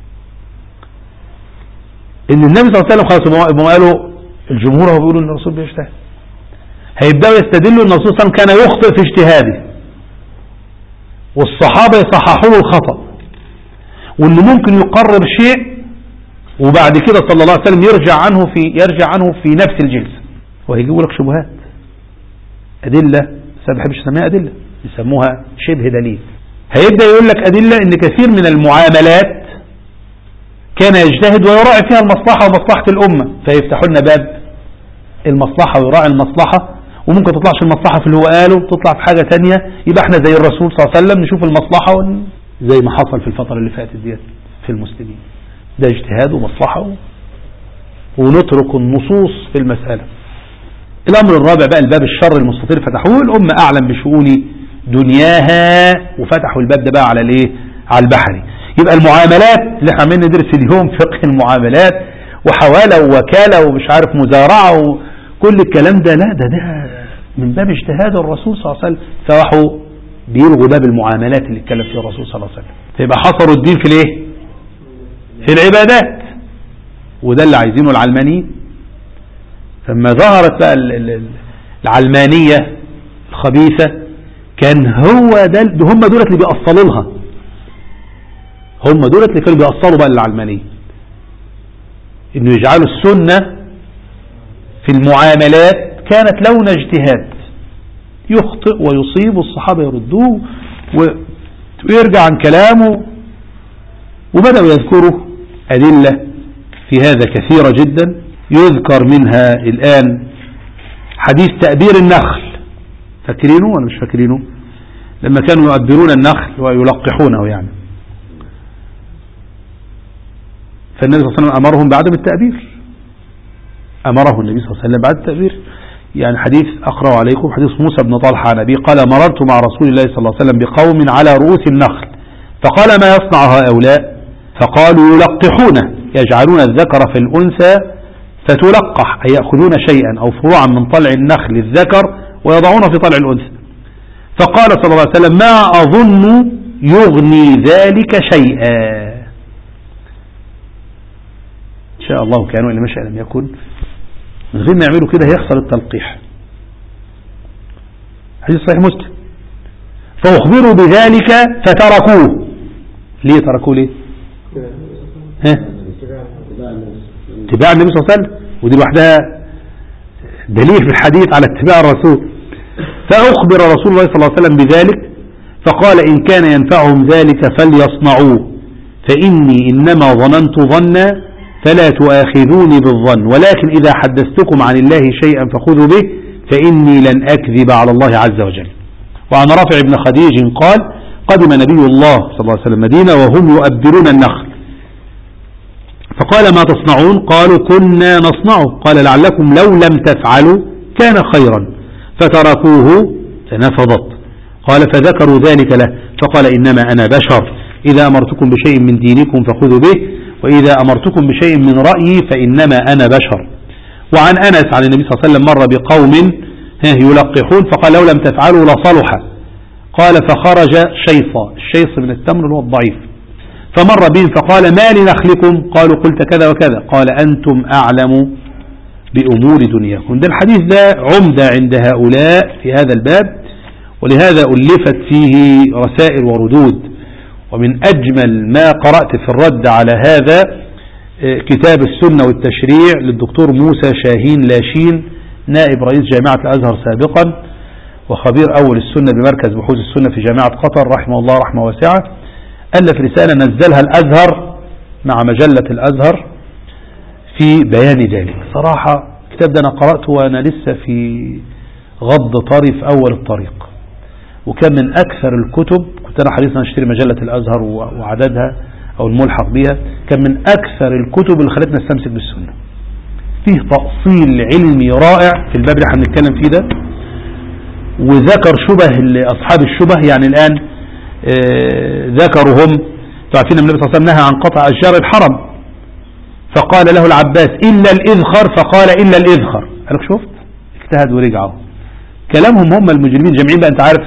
ان النبي صلى الله عليه وسلم خلاص قالوا الجمهور هو بيقولوا ان الرسول بيجتهد، هيبداوا يستدلوا ان الرسول صلى الله عليه وسلم كان يخطئ في اجتهاده والصحابة يصححوا له الخطأ، وانه ممكن يقرر شيء وبعد كده صلى الله عليه وسلم يرجع عنه في نفس الجلسة، وهيجيبوا لك شبهات أدلة، بس ما بحبش اسميها أدلة، يسموها شبه دليل. هيبدأ يقول لك أدلة ان كثير من المعاملات كان يجتهد ويراعي فيها المصلحة ومصلحة الأمة، فيفتحوا لنا باب المصلحة ويراعي المصلحة، وممكن تطلعش المصلحة في اللي هو قاله تطلع في حاجة تانية، يبقى احنا زي الرسول صلى الله عليه وسلم نشوف المصلحة زي ما حصل في الفترة اللي فاتت ديت في المسلمين. ده اجتهاد ومصلحة ونترك النصوص في المسألة. الأمر الرابع بقى الباب الشر المستطير فتحوه، الأمة أعلم بشؤون دنياها وفتحوا الباب ده بقى على الايه؟ على البحري. يبقى المعاملات اللي احنا عمالين ندرس اليوم فقه المعاملات وحوالة ووكالة ومش عارف مزارعة وكل الكلام ده، لا ده من باب اجتهاد الرسول صلى الله عليه وسلم، فراحوا بيلغوا باب المعاملات اللي اتكلم فيه الرسول صلى الله عليه وسلم، فيبقى حصروا الدين في الايه؟ في العبادات، وده اللي عايزينه العلمانيين. فلما ظهرت بقى العلمانية الخبيثة كان هم دولت اللي بيأصلوا لها، هم دولت اللي كانوا بيأصلوا بقى للعلمانية، انه يجعلوا السنة في المعاملات كانت لون اجتهاد، يخطئ ويصيب والصحابة يردوه ويرجع عن كلامه. وبدأوا يذكروا أدلة في هذا كثيرة جدا، يذكر منها الآن حديث تأبير النخل، فاكرينه ولا مش فاكرينه؟ لما كانوا يؤبرون النخل ويلقحونه يعني، فالنبي صلى الله عليه وسلم أمرهم بعدم التأبير، أمره النبي صلى الله عليه وسلم بعد التأبير. يعني حديث أقرأ عليكم حديث موسى بن طلحة عن أبي قال مررت مع رسول الله صلى الله عليه وسلم بقوم على رؤوس النخل فقال ما يصنع هؤلاء؟ فقالوا يلقحونه، يجعلون الذكر في الأنثى فتلقح، أي يأخذون شيئا أو فروعا من طلع النخل الذكر ويضعون في طلع الأنثى. فقال صلى الله عليه وسلم ما أظن يغني ذلك شيئا. إن شاء الله كانوا إلا ما شاء لم يكن، من غير ما يعملوا كده هيحصل التلقيح. حديث صحيح مسلم. فأخبروا بذلك فتركوه. ليه تركوه؟ ليه؟ اتباع النبي صلى الله عليه وسلم، ودي لوحدها دليل في الحديث على اتباع الرسول. فأخبر رسول الله صلى الله عليه وسلم بذلك فقال إن كان ينفعهم ذلك فليصنعوه، فإني إنما ظننت ظنا فلا تؤاخذوني بالظن، ولكن إذا حدثتكم عن الله شيئا فخذوا به فإني لن أكذب على الله عز وجل. وعن رافع بن خديج قال قدم نبي الله صلى الله عليه وسلم مدينة وهم يؤبرون النخل، فقال ما تصنعون؟ قالوا كنا نصنعه. قال لعلكم لو لم تفعلوا كان خيرا، فتركوه فنفضت. قال فذكروا ذلك له فقال إنما أنا بشر، إذا أمرتكم بشيء من دينكم فخذوا به، وإذا أمرتكم بشيء من رأيي فإنما أنا بشر. وعن أنس عن النبي صلى الله عليه وسلم مر بقوم يلقحون فقال لو لم تفعلوا لصلح. قال فخرج شيصا، الشيص من التمر هو الضعيف، فمر بهم فقال ما لنخلكم؟ قالوا قلت كذا وكذا. قال أنتم أعلم بأمور دنياكم. ده الحديث ده عمدة عند هؤلاء في هذا الباب، ولهذا ألفت فيه رسائل وردود. ومن أجمل ما قرأت في الرد على هذا كتاب السنة والتشريع للدكتور موسى شاهين لاشين نائب رئيس جامعة الأزهر سابقا وخبير أول السنة بمركز بحوث السنة في جامعة قطر رحمه الله رحمة واسعة، ألف رسالة نزلها الأزهر مع مجلة الأزهر في بيان ذلك. صراحة الكتاب ده أنا قرأته وأنا لسه في غض طري في أول الطريق، وكان من أكثر الكتب، كنت أنا حريص أن أشتري مجلة الأزهر وعددها أو الملحق بها، كان من أكثر الكتب اللي خلتنا نستمسك بالسنة. فيه تأصيل علمي رائع في الباب اللي احنا بنتكلم فيه ده، وذكر شبه لأصحاب الشبه. يعني الآن ذكروا هم تعرفين النبي صلى الله عليه وسلم نهى عن قطع أشجار الحرم، فقال له العباس إلا الإذخر، فقال إلا الإذخر. قالك شفت اجتهد ورجعوا كلامهم هم المجرمين جميعين بقى. انت عارف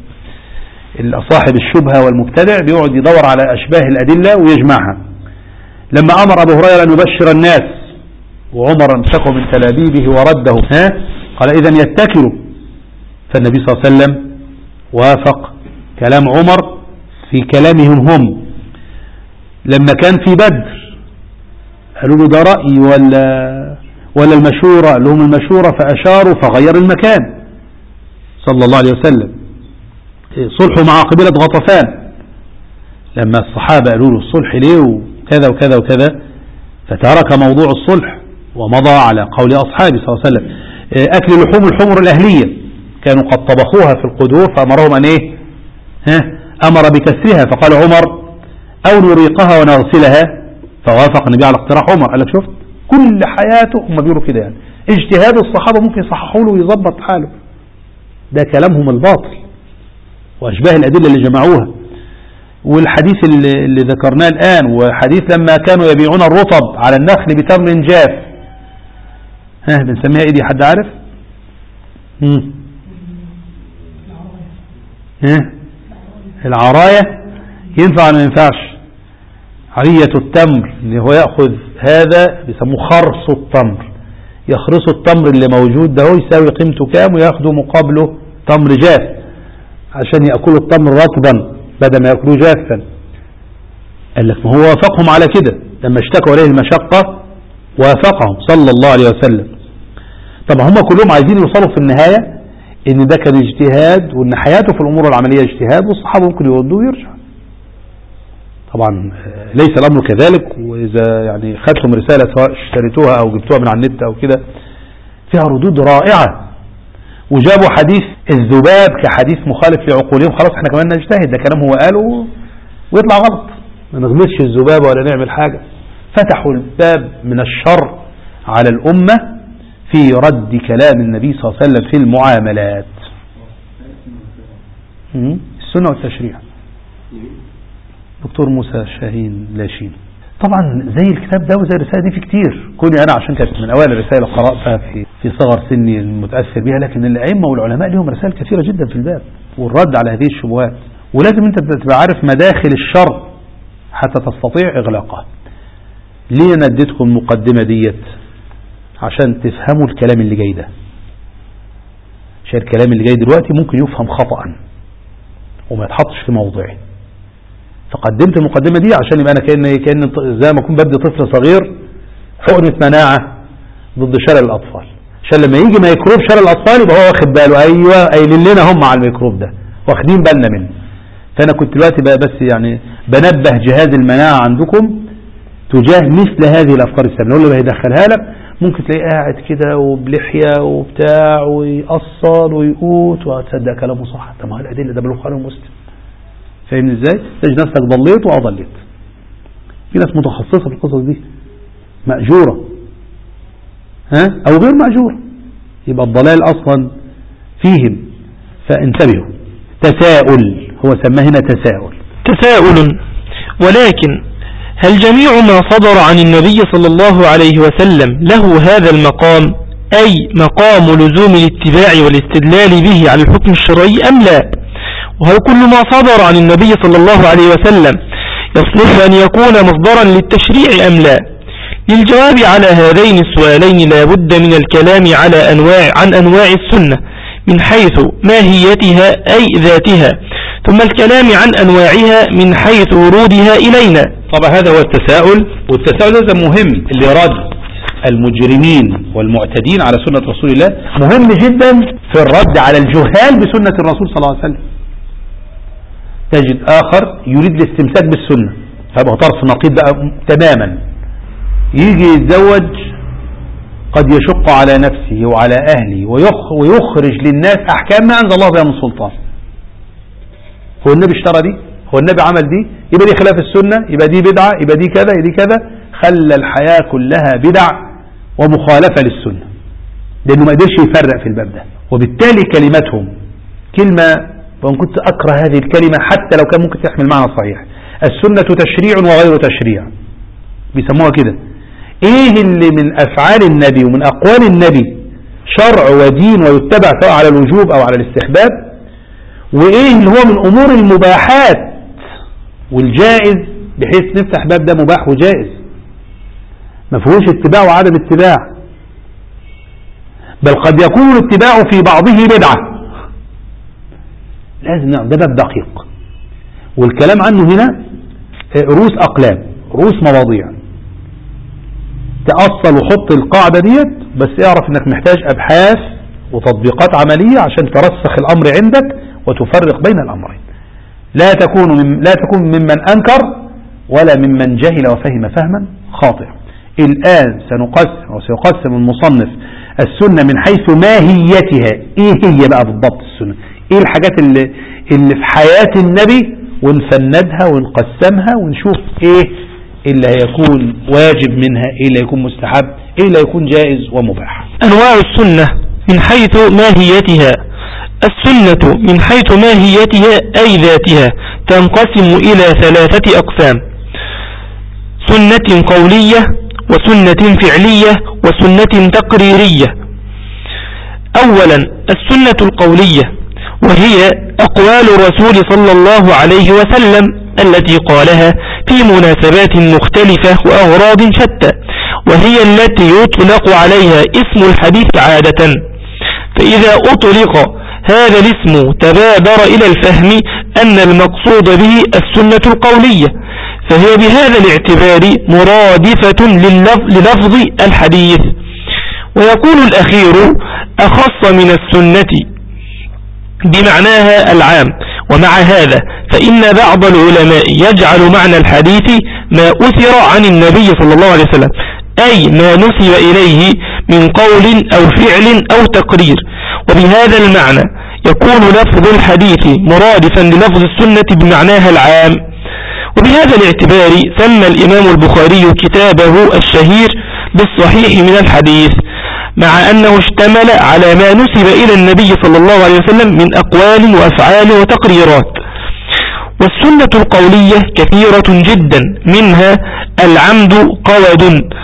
صاحب الشبهة والمبتدع بيقعد يدور على أشباه الأدلة ويجمعها. لما أمر أبو هريرة أن يبشر الناس وعمر امسكه من تلابيبه ورده قال إذن يتكلوا، فالنبي صلى الله عليه وسلم وافق كلام عمر في كلامهم هم. لما كان في بدر قالوا له ده رأي ولا المشورة، قال لهم المشورة، فأشاروا فغير المكان صلى الله عليه وسلم. صلحوا مع قبيلة غطفان، لما الصحابة قالوا له الصلح ليه وكذا وكذا وكذا، فترك موضوع الصلح ومضى على قول أصحابه صلى الله عليه وسلم. أكل لحوم الحمر الأهلية كانوا قد طبخوها في القدور، فأمرهم أن أمر بكسرها، فقال عمر أو نريقها ونغسلها، فوافق النبي على اقتراح عمر. قال لك شفت كل حياته هم بيقولوا كده، يعني اجتهاد الصحابة ممكن يصححوا له ويظبط حاله. ده كلامهم الباطل وأشباه الأدلة اللي جمعوها. والحديث اللي ذكرناه الآن، وحديث لما كانوا يبيعون الرطب على النخل بتمر جاف، بنسميها ايه دي، حد عارف؟ العراية ينفع ولا ما ينفعش؟ عرية التمر اللي هو يأخذ هذا بيسموه خرص التمر، يخرص التمر اللي موجود ده هو يساوي قيمته كام وياخده مقابله تمر جاف عشان يأكلوا التمر رطبا بدل ما يأكلوه جافا. قال لك ما هو وافقهم على كده لما اشتكوا عليه المشقة، وافقهم صلى الله عليه وسلم. طبعا هم كلهم عايزين يوصلوا في النهاية ان ده كان اجتهاد، وان حياته في الامور العملية اجتهاد، والصحابة ممكن يردوا ويرجع. طبعا ليس الامر كذلك، واذا يعني خدتم رسالة سواء اشتريتوها او جبتوها من على النت او كده فيها ردود رائعة، وجابوا حديث الذباب كحديث مخالف لعقولهم. خلاص احنا كمان نجتهد، ده كلام هو قاله ويطلع غلط، ما نغمسش الذباب ولا نعمل حاجة. فتحوا الباب من الشر على الأمة في رد كلام النبي صلى الله عليه وسلم في المعاملات. السنة والتشريع، دكتور موسى شاهين لاشين. طبعا زي الكتاب ده وزي الرسالة دي في كتير، كوني أنا عشان كانت من أوائل الرسائل قرأتها في صغر سني المتأثر بها، لكن الأئمة والعلماء لهم رسائل كثيرة جدا في الباب والرد على هذه الشبهات. ولازم أنت تبقى عارف مداخل الشر حتى تستطيع إغلاقها. ليه أنا اديتكم المقدمة ديت؟ عشان تفهموا الكلام اللي جاي ده، عشان الكلام اللي جاي دلوقتي ممكن يفهم خطأ وما يتحطش في موضعه. فقدمت المقدمة دي عشان يبقى أنا كأن زي ما أكون بدي طفل صغير حقنة مناعة ضد شلل الأطفال، عشان لما يجي ميكروب شلل الأطفال يبقى هو واخد باله، أيوة قايلين لنا هم على الميكروب ده واخدين بالنا منه. فأنا كنت دلوقتي بقى بس يعني بنبه جهاز المناعة عندكم تجاه مثل هذه الأفكار السامة. نقول له هيدخلها لك، ممكن تلاقيه قاعد كده وبلحية وبتاع ويقصر ويقوت وتصدق كلامه صح. طب ما الأدلة ده بالبخاري ومسلم، فاهمني ازاي؟ تجد نفسك ضليت وأضليت. في ناس متخصصة في القصص دي مأجورة أو غير مأجورة، يبقى الضلال أصلا فيهم. فانتبهوا. تساؤل، هو سماه هنا تساؤل. ولكن هل جميع ما صدر عن النبي صلى الله عليه وسلم له هذا المقام، أي مقام لزوم الاتباع والاستدلال به على الحكم الشرعي أم لا؟ وهل كل ما صدر عن النبي صلى الله عليه وسلم يصلح أن يكون مصدرا للتشريع أم لا؟ للجواب على هذين السؤالين لا بد من الكلام عن أنواع السنة من حيث ماهيتها أي ذاتها، ثم الكلام عن أنواعها من حيث ورودها إلينا. طبعا هذا هو التساؤل، والتساؤل هذا مهم اللي يراد المجرمين والمعتدين على سنة رسول الله مهم جدا في الرد على الجهال بسنة الرسول صلى الله عليه وسلم. تجد آخر يريد الاستمساك بالسنة، هذا طرف نقيض بقى تماما، يجي يتزوج قد يشق على نفسه وعلى أهله ويخرج للناس أحكام ما أنزل الله بها من سلطان. هو النبي اشترى دي؟ هو النبي عمل دي؟ يبقى دي خلاف السنة، يبقى دي بدعة، يبقى دي كذا، يبقى دي كذا. خلى الحياة كلها بدع ومخالفة للسنة، لأنه ما قدرش يفرق في الباب ده. وبالتالي كلمتهم كلمة، وأن كنت أكره هذه الكلمة حتى لو كان ممكن تحمل معنى صحيح، السنة تشريع وغير تشريع، بيسموها كده. ايه اللي من افعال النبي ومن اقوال النبي شرع ودين ويتبع سواء على الوجوب او على الاستحباب، وايه اللي هو من امور المباحات والجائز، بحيث نفتح باب ده مباح وجائز ما فيهوش اتباع وعدم اتباع، بل قد يكون الاتباع في بعضه بدعة. لازم نعم، ده باب دقيق، والكلام عنه هنا رؤوس اقلام، رؤوس مواضيع. تأصل وحط القاعدة ديت، بس اعرف انك محتاج ابحاث وتطبيقات عملية عشان ترسخ الامر عندك وتفرق بين الامرين. لا تكون ممن انكر ولا ممن جهل وفهم فهما خاطئا. الان سيقسم المصنف السنة من حيث ماهيتها. ايه هي بقى بالضبط السنة؟ ايه الحاجات اللي في حياة النبي، ونفندها ونقسمها ونشوف ايه اللي هيكون واجب منها، ايه اللي هيكون مستحب، ايه اللي هيكون جائز ومباح. انواع السنة من حيث ماهيتها. السنة من حيث ماهيتها أي ذاتها تنقسم إلى 3 أقسام: سنة قولية، وسنة فعلية، وسنة تقريرية. أولا السنة القولية، وهي أقوال الرسول صلى الله عليه وسلم التي قالها في مناسبات مختلفة وأغراض شتى، وهي التي يطلق عليها اسم الحديث عادة. فإذا أطلق هذا الاسم تبادر إلى الفهم أن المقصود به السنة القولية، فهي بهذا الاعتبار مرادفة للفظ الحديث. ويكون الأخير أخص من السنة بمعناها العام. ومع هذا فإن بعض العلماء يجعل معنى الحديث ما أثر عن النبي صلى الله عليه وسلم، أي ما نسب إليه من قول أو فعل أو تقرير، وبهذا المعنى يكون لفظ الحديث مرادفا للفظ السنة بمعناها العام. وبهذا الاعتبار سمى الإمام البخاري كتابه الشهير بالصحيح من الحديث، مع أنه اشتمل على ما نسب إلى النبي صلى الله عليه وسلم من أقوال وأفعال وتقريرات. والسنة القولية كثيرة جدا، منها العمد قود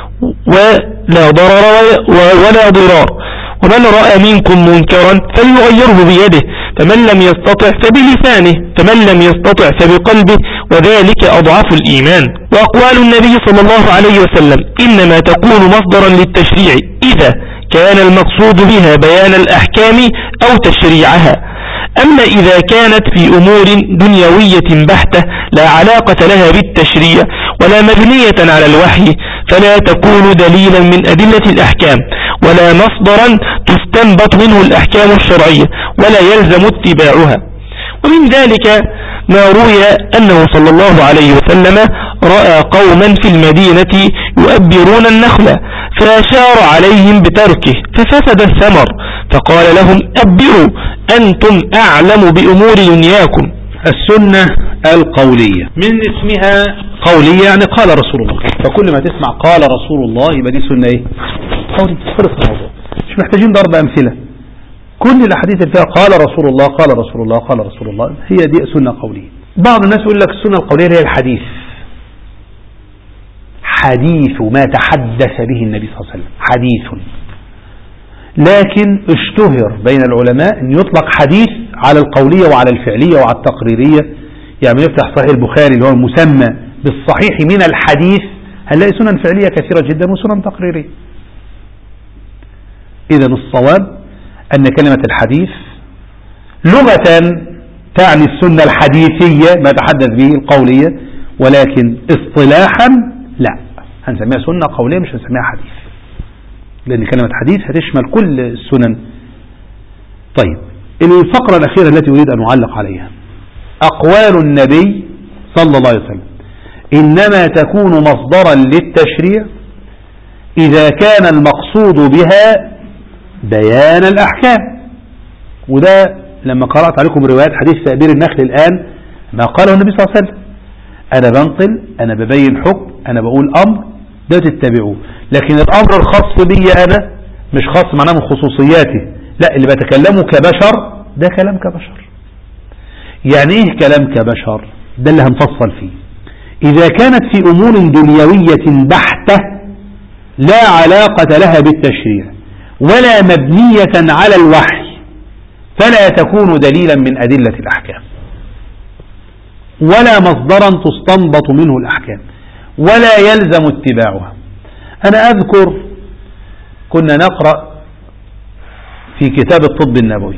ولا ضرر ولا ضرار، ومن رأى منكم منكرا فليغيره بيده، فمن لم يستطع فبلسانه، فمن لم يستطع فبقلبه، وذلك أضعف الإيمان. وأقوال النبي صلى الله عليه وسلم إنما تكون مصدرا للتشريع إذا كان المقصود بها بيان الأحكام أو تشريعها. أما إذا كانت في أمور دنيوية بحتة لا علاقة لها بالتشريع ولا مبنية على الوحي، فلا تكون دليلا من أدلة الأحكام ولا مصدرا تستنبط منه الأحكام الشرعية ولا يلزم اتباعها. ومن ذلك ما روي أنه صلى الله عليه وسلم رأى قوما في المدينة يؤبرون النخل فأشار عليهم بتركه ففسد الثمر، فقال لهم أبروا أنتم أعلم بأمور دنياكم. السنة القولية من اسمها قولية، يعني قال رسول الله، فكل ما تسمع قال رسول الله يبقى دي سنة ايه؟ قولية. خلص الموضوع، مش محتاجين ضرب أمثلة. كل الأحاديث اللي فيها قال رسول الله قال رسول الله قال رسول الله هي دي سنة قولية. بعض الناس يقول لك السنة القولية هي الحديث، حديث ما تحدث به النبي صلى الله عليه وسلم، حديث. لكن اشتهر بين العلماء أن يطلق حديث على القولية وعلى الفعلية وعلى التقريرية. يعني يفتح صحيح البخاري اللي هو المسمى بالصحيح من الحديث، هنلاقي سنن فعلية كثيرة جدا وسنن تقريرية. إذن الصواب أن كلمة الحديث لغة تعني السنة الحديثية ما تحدث به القولية، ولكن اصطلاحا لا، هنسميها سنة قولية مش هنسميها حديث. لأن كلمة حديث هتشمل كل السنن. طيب الفقرة الأخيرة التي أريد أن أعلق عليها، أقوال النبي صلى الله عليه وسلم إنما تكون مصدرا للتشريع إذا كان المقصود بها بيان الأحكام. وده لما قرأت عليكم روايات حديث تأبير النخل الآن ما قاله النبي صلى الله عليه وسلم، أنا بنقل، أنا ببين حكم، أنا بقول أمر ده تتبعوه، لكن الأمر الخاص بي أنا مش خاص معناه من خصوصياتي، لا، اللي بتكلمه كبشر ده كلام كبشر. يعني إيه كلام كبشر؟ ده اللي هنفصل فيه. إذا كانت في أمور دنيوية بحتة لا علاقة لها بالتشريع ولا مبنية على الوحي فلا تكون دليلا من أدلة الأحكام ولا مصدرا تستنبط منه الأحكام ولا يلزم اتباعها. أنا أذكر كنا نقرأ في كتاب الطب النبوي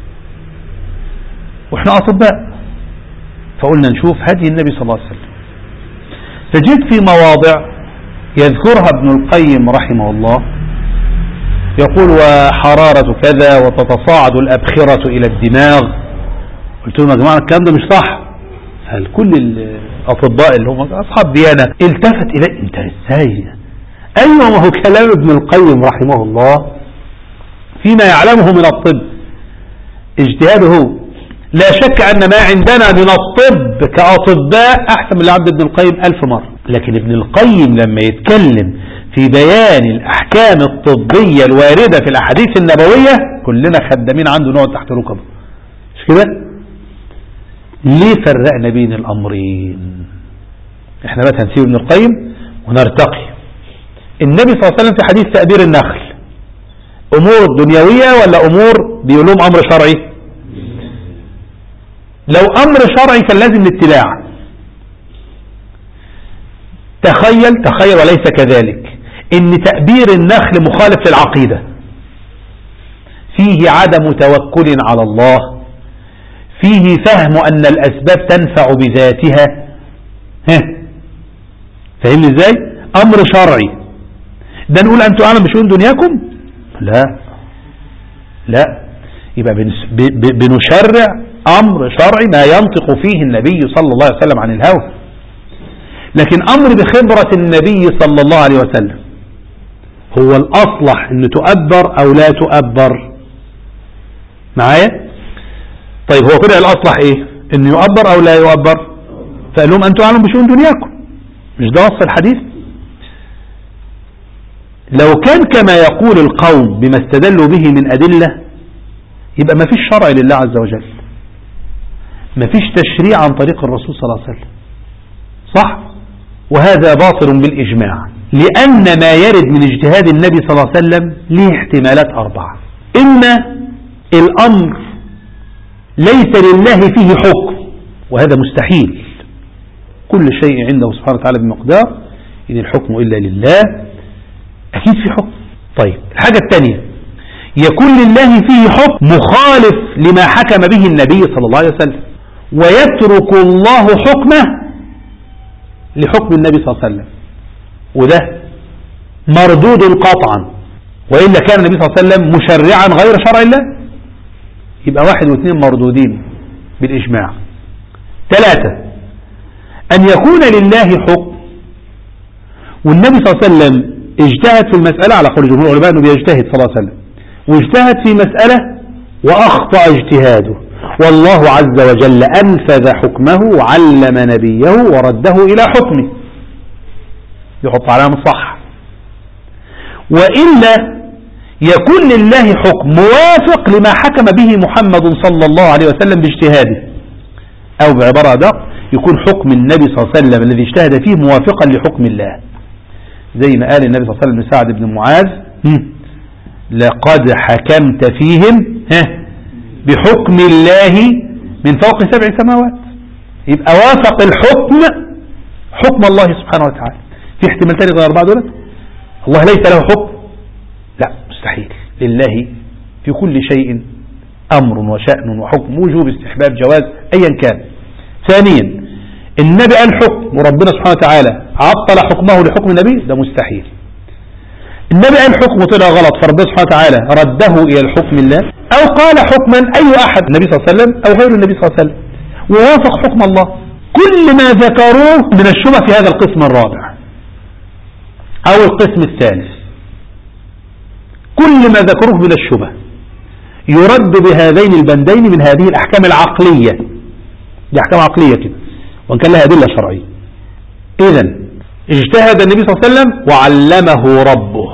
وإحنا أطباء، فقلنا نشوف هدي النبي صلى الله عليه وسلم، فجد في مواضع يذكرها ابن القيم رحمه الله يقول وحرارة كذا وتتصاعد الأبخرة إلى الدماغ. قلت لهم يا جماعة الكلام ده مش صح. هل كل الأطباء اللي هم أصحاب ديانة التفت إليه، أنت إزاي؟ أيوة، ما هو كلام ابن القيم رحمه الله فيما يعلمه من الطب اجتهاده. لا شك أن ما عندنا من الطب كأطباء أحسن من اللي عند ابن القيم 1000 مرة، لكن ابن القيم لما يتكلم في بيان الأحكام الطبية الواردة في الأحاديث النبوية كلنا خدامين عنده نقعد تحت ركبه، مش كده؟ ليه فرقنا بين الأمرين؟ احنا بس هنسيب ابن القيم ونرتقي. النبي صلى الله عليه وسلم في حديث تأبير النخل أمور دنيوية ولا أمور بيقول لهم أمر شرعي؟ لو أمر شرعي كان لازم الاتباع. تخيل وليس كذلك ان تأبير النخل مخالف للعقيدة، فيه عدم توكل على الله، فيه فهم ان الاسباب تنفع بذاتها. فهمني ازاي؟ امر شرعي ده نقول انتم اعلم بشؤون دنياكم؟ لا، يبقى بنشرع امر شرعي ما ينطق فيه النبي صلى الله عليه وسلم عن الهوى. لكن امر بخبرة النبي صلى الله عليه وسلم هو الاصلح ان تؤبر او لا تؤبر معايا. طيب هو كده الاصلح ايه؟ ان يؤبر او لا يؤبر؟ فقال لهم انتم اعلم بشؤون دنياكم، مش ده وصف الحديث؟ لو كان كما يقول القوم بما استدلوا به من ادلة يبقى ما فيش شرع لله عز وجل، ما فيش تشريع عن طريق الرسول صلى الله عليه وسلم، صح؟ وهذا باطل بالإجماع، لأن ما يرد من اجتهاد النبي صلى الله عليه وسلم له احتمالات 4. إما الأمر ليس لله فيه حكم وهذا مستحيل، كل شيء عنده سبحانه وتعالى بمقدار، إن الحكم إلا لله، أكيد في حكم. طيب الحاجة الثانية يكون لله فيه حكم مخالف لما حكم به النبي صلى الله عليه وسلم ويترك الله حكمه لحكم النبي صلى الله عليه وسلم، وده مردود قطعا، وإلا كان النبي صلى الله عليه وسلم مشرعا غير شرع الله. يبقى 1 و2 مردودين بالإجماع. 3 أن يكون لله حكم والنبي صلى الله عليه وسلم اجتهد في المسألة، على قول جمهور العلماء أنه بيجتهد صلى الله عليه وسلم، واجتهد في مسألة وأخطأ اجتهاده، والله عز وجل أنفذ حكمه وعلم نبيه ورده إلى حكمه، يحط علامة صح. وإلا يكون لله حكم موافق لما حكم به محمد صلى الله عليه وسلم باجتهاده، أو بعبارة أدق يكون حكم النبي صلى الله عليه وسلم الذي اجتهد فيه موافقا لحكم الله، زي ما قال النبي صلى الله عليه وسلم لسعد بن معاذ لقد حكمت فيهم بحكم الله من فوق 7 سماوات. يبقى وافق الحكم حكم الله سبحانه وتعالى. في احتمال تاني غير 4 دولت؟ الله ليس له حكم؟ لا، مستحيل. لله في كل شيء أمر وشأن وحكم، وجوب، استحباب، جواز، أيا كان. ثانيا النبي قال حكم وربنا سبحانه وتعالى عطل حكمه لحكم النبي، ده مستحيل. النبي قال حكم طلع غلط فربنا سبحانه وتعالى رده إلى الحكم الله، أو قال حكما أي أحد النبي صلى الله عليه وسلم أو غير النبي صلى الله عليه وسلم ووافق حكم الله. كل ما ذكروه من الشبه في هذا القسم الرابع أو القسم الثالث، كل ما ذكروه من الشبه يرد بهذين البندين من هذه الأحكام العقلية. دي أحكام عقلية كده وإن كان لها أدلة شرعية. إذن اجتهد النبي صلى الله عليه وسلم وعلمه ربه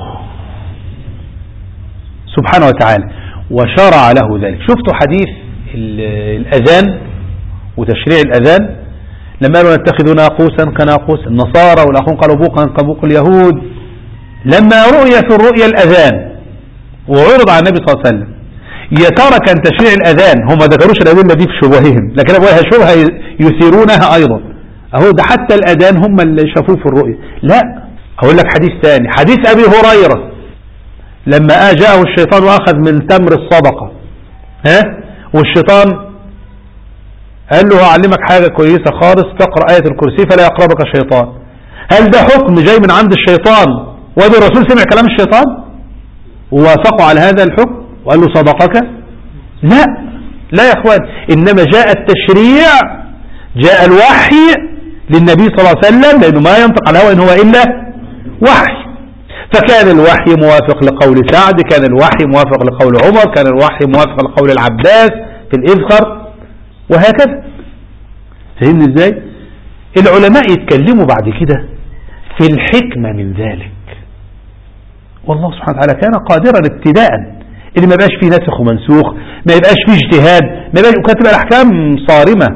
سبحانه وتعالى وشرع له ذلك. شفتوا حديث الأذان وتشريع الأذان لما قالوا نتخذ ناقوسا كناقوس النصارى والآخرون قالوا بوقا كبوق اليهود، لما رؤي في الرؤيا الأذان وعرض على النبي صلى الله عليه وسلم يا ترى كان تشريع الأذان هم ما ذكروش الأدلة دي في شبههم لكن أبوها شبهة يثيرونها أيضا أهو ده حتى الأذان هم اللي شافوه في الرؤيا. لا أقول لك حديث ثاني، حديث أبي هريرة لما جاءه الشيطان وأخذ من تمر الصدقة والشيطان قال له أعلمك حاجة كويسة خالص تقرأ آية الكرسي فلا يقربك الشيطان. هل ده حكم جاي من عند الشيطان وادي الرسول سمع كلام الشيطان ووافقوا على هذا الحكم وقال له صدقك؟ لا لا يا اخوان، إنما جاء التشريع، جاء الوحي للنبي صلى الله عليه وسلم لأنه ما ينطق على الهوى إن هو إلا وحي. فكان الوحي موافق لقول سعد، كان الوحي موافق لقول عمر، كان الوحي موافق لقول العباس في الإذخر وهكذا. فهمني ازاي؟ العلماء يتكلموا بعد كده في الحكمة من ذلك، والله سبحانه وتعالى كان قادرا ابتداء اللي ما يبقاش فيه نسخ ومنسوخ، ما يبقاش فيه اجتهاد، ما يبقاش وكانت تبقى الأحكام صارمة.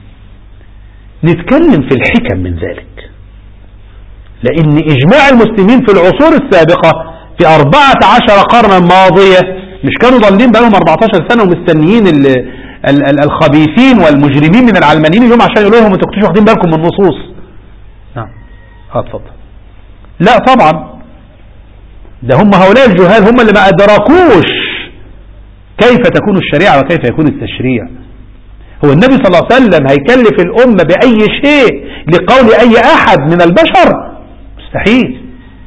نتكلم في الحكم من ذلك، لأن إجماع المسلمين في العصور السابقة في 14 قرنا ماضية مش كانوا ضالين بقالهم 14 سنة ومستنيين الخبيثين والمجرمين من العلمانيين اليوم عشان يقولوا لهم انتوا كنتوش واخدين بالكم من النصوص. نعم اتفضل. لا طبعا ده هم هؤلاء الجهال هم اللي ما أدركوش كيف تكون الشريعة وكيف يكون التشريع. هو النبي صلى الله عليه وسلم هيكلف الأمة بأي شيء لقول أي أحد من البشر؟ مستحيل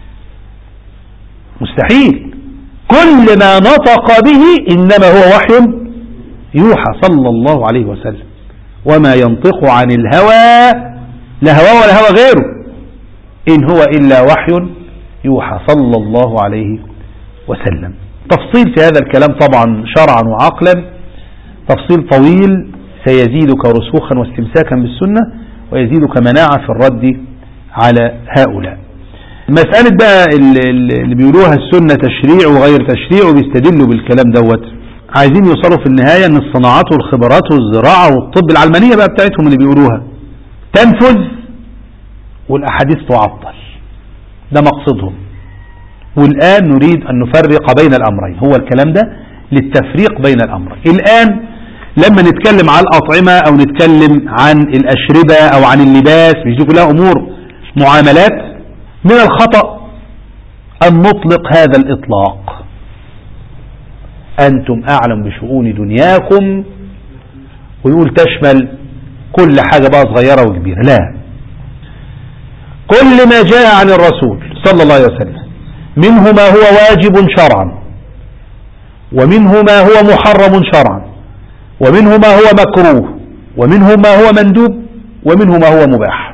مستحيل. كل ما نطق به إنما هو وحي يوحى صلى الله عليه وسلم، وما ينطق عن الهوى لا هوى ولا هوى غيره، إن هو إلا وحي يوحى صلى الله عليه وسلم. تفصيل في هذا الكلام طبعا شرعا وعقلا تفصيل طويل سيزيدك رسوخا واستمساكا بالسنة ويزيدك مناعة في الرد على هؤلاء. مسألة بقى اللي بيقولوها السنة تشريع وغير تشريع وبيستدلوا بالكلام دوت، عايزين يوصلوا في النهاية ان الصناعات والخبرات والزراعة والطب العلمانية بقى بتاعتهم اللي بيقولوها تنفذ والأحاديث تعطل، ده مقصدهم. والآن نريد أن نفرق بين الأمرين، هو الكلام ده للتفريق بين الأمرين. الآن لما نتكلم عن الأطعمة أو نتكلم عن الأشربة أو عن اللباس، مش دي كلها أمور معاملات، من الخطأ أن نطلق هذا الإطلاق أنتم أعلم بشؤون دنياكم ويقول تشمل كل حاجة بقى صغيرة وكبيرة. لا، كل ما جاء عن الرسول صلى الله عليه وسلم منه ما هو واجب شرعا، ومنه ما هو محرم شرعا، ومنه ما هو مكروه، ومنه ما هو مندوب، ومنه ما هو مباح.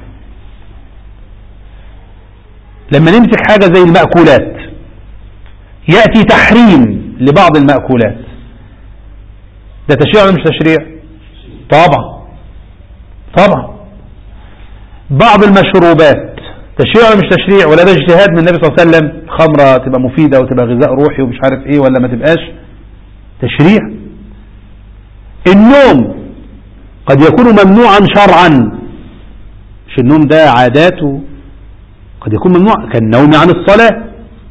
لما نمسك حاجة زي المأكولات يأتي تحريم لبعض المأكولات، ده تشريع ولا مش تشريع؟ طبعا طبعا. بعض المشروبات تشريع ولا مش تشريع؟ ولا ده اجتهاد من النبي صلى الله عليه وسلم؟ خمرة تبقى مفيدة وتبقى غذاء روحي ومش عارف ايه ولا ما تبقاش؟ تشريع. النوم قد يكون ممنوعا شرعا، مش النوم ده عاداته قد يكون ممنوع، كالنوم عن الصلاة،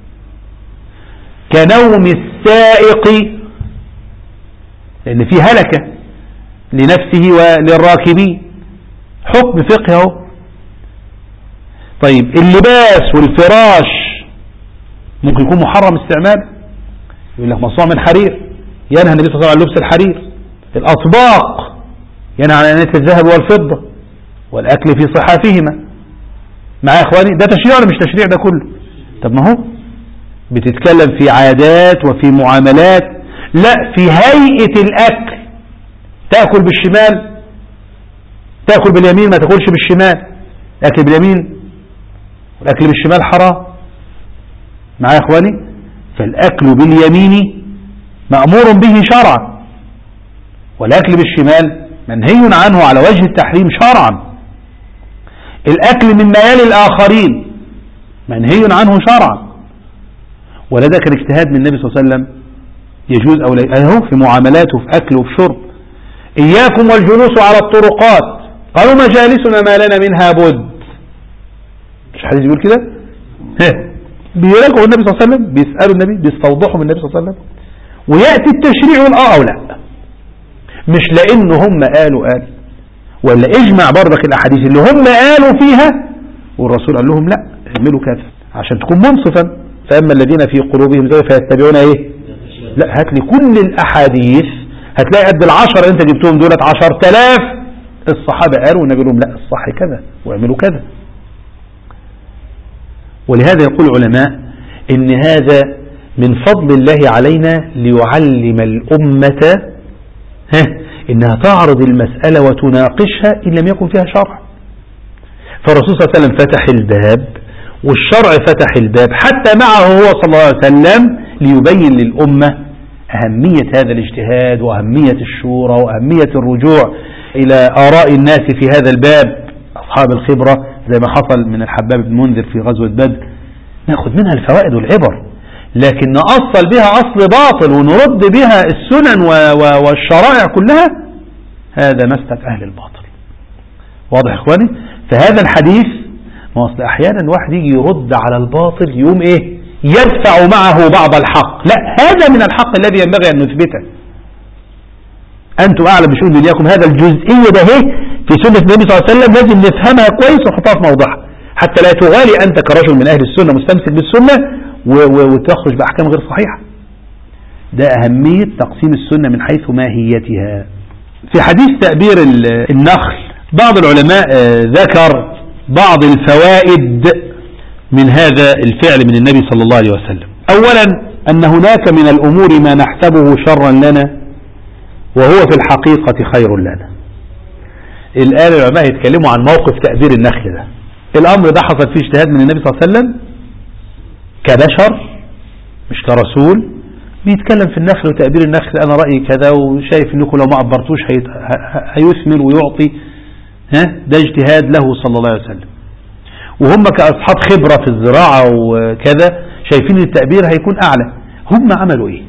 كنوم السائق لأن فيه هلكة لنفسه وللراكبين، حكم فقهي اهو. طيب اللباس والفراش ممكن يكون محرم استعماله، يقول لك مصنوع من حرير، ينهى النبي صلى الله عليه وسلم عن لبس الحرير. الأطباق ينهى عن أنية الذهب والفضة والأكل في صحافهما. مع إخواني ده تشريع ولا مش تشريع؟ ده كله. طب ما بتتكلم في عادات وفي معاملات، لا، في هيئة الأكل. تأكل بالشمال، تأكل باليمين، ما تأكلش بالشمال. الأكل باليمين والأكل بالشمال حرام. معايا يا إخواني؟ فالأكل باليمين مأمور به شرعا، والأكل بالشمال منهي عنه على وجه التحريم شرعا. الأكل من ميال الآخرين منهي عنه شرعا، ولذا كان اجتهاد من النبي صلى الله عليه وسلم يجوز أو لا، أهو في معاملاته في أكل وفي شرب. إياكم والجلوس على الطرقات، قالوا مجالسنا ما لنا منها بد. مش حديث بيقول كده؟ بيراجعوا النبي صلى الله عليه وسلم، بيسألوا النبي، بيستوضحوا من النبي صلى الله عليه وسلم، ويأتي التشريع أو لا، مش لأنه هم قالوا ولا اجمع برضك الأحاديث اللي هم قالوا فيها والرسول قال لهم لا اعملوا كذا عشان تكون منصفا. فأما الذين في قلوبهم زي فيتبعون لا، هات لي كل الأحاديث، هتلاقي قد 10 انت جبتهم دولت 10,000 الصحابة قالوا والنبي لهم لا، الصح كذا واعملوا كذا. ولهذا يقول العلماء ان هذا من فضل الله علينا ليعلم الأمة انها تعرض المسألة وتناقشها ان لم يكن فيها شرع. فالرسول صلى الله عليه وسلم فتح الباب والشرع فتح الباب حتى معه هو صلى الله عليه وسلم ليبين للأمة أهمية هذا الاجتهاد وأهمية الشورى وأهمية الرجوع إلى آراء الناس في هذا الباب، أصحاب الخبرة، زي ما حصل من الحباب بن منذر في غزوة بدر. ناخذ منها الفوائد والعبر، لكن نأصل بها أصل باطل ونرد بها السنن والشرائع كلها، هذا مسلك أهل الباطل. واضح إخواني؟ فهذا الحديث، ما أصل أحيانا الواحد يجي يرد على الباطل يوم يدفع معه بعض الحق. لا، هذا من الحق الذي ينبغي أن نثبته. أنتم أعلم بشؤون دنياكم. هذا الجزئية ده في سنة النبي صلى الله عليه وسلم لازم نفهمها كويس ونحطها في موضعها، حتى لا تغالي أنت كرجل من أهل السنة مستمسك بالسنة وتخرج بأحكام غير صحيحة. ده أهمية تقسيم السنة من حيث ماهيتها. في حديث تأبير النخل بعض العلماء ذكر بعض الفوائد من هذا الفعل من النبي صلى الله عليه وسلم. أولا أن هناك من الأمور ما نحسبه شرا لنا وهو في الحقيقة خير لنا. الآن العلماء يتكلموا عن موقف تأبير النخل ده. الأمر ده حصل فيه اجتهاد من النبي صلى الله عليه وسلم كبشر مش كرسول، بيتكلم في النخل وتأبير النخل. أنا رأيي كذا وشايف أنكم لو ما عبرتوش هيثمر ويعطي. ده اجتهاد له صلى الله عليه وسلم، وهم كأصحاب خبرة في الزراعة وكذا شايفين التأبير هيكون أعلى. هم عملوا إيه؟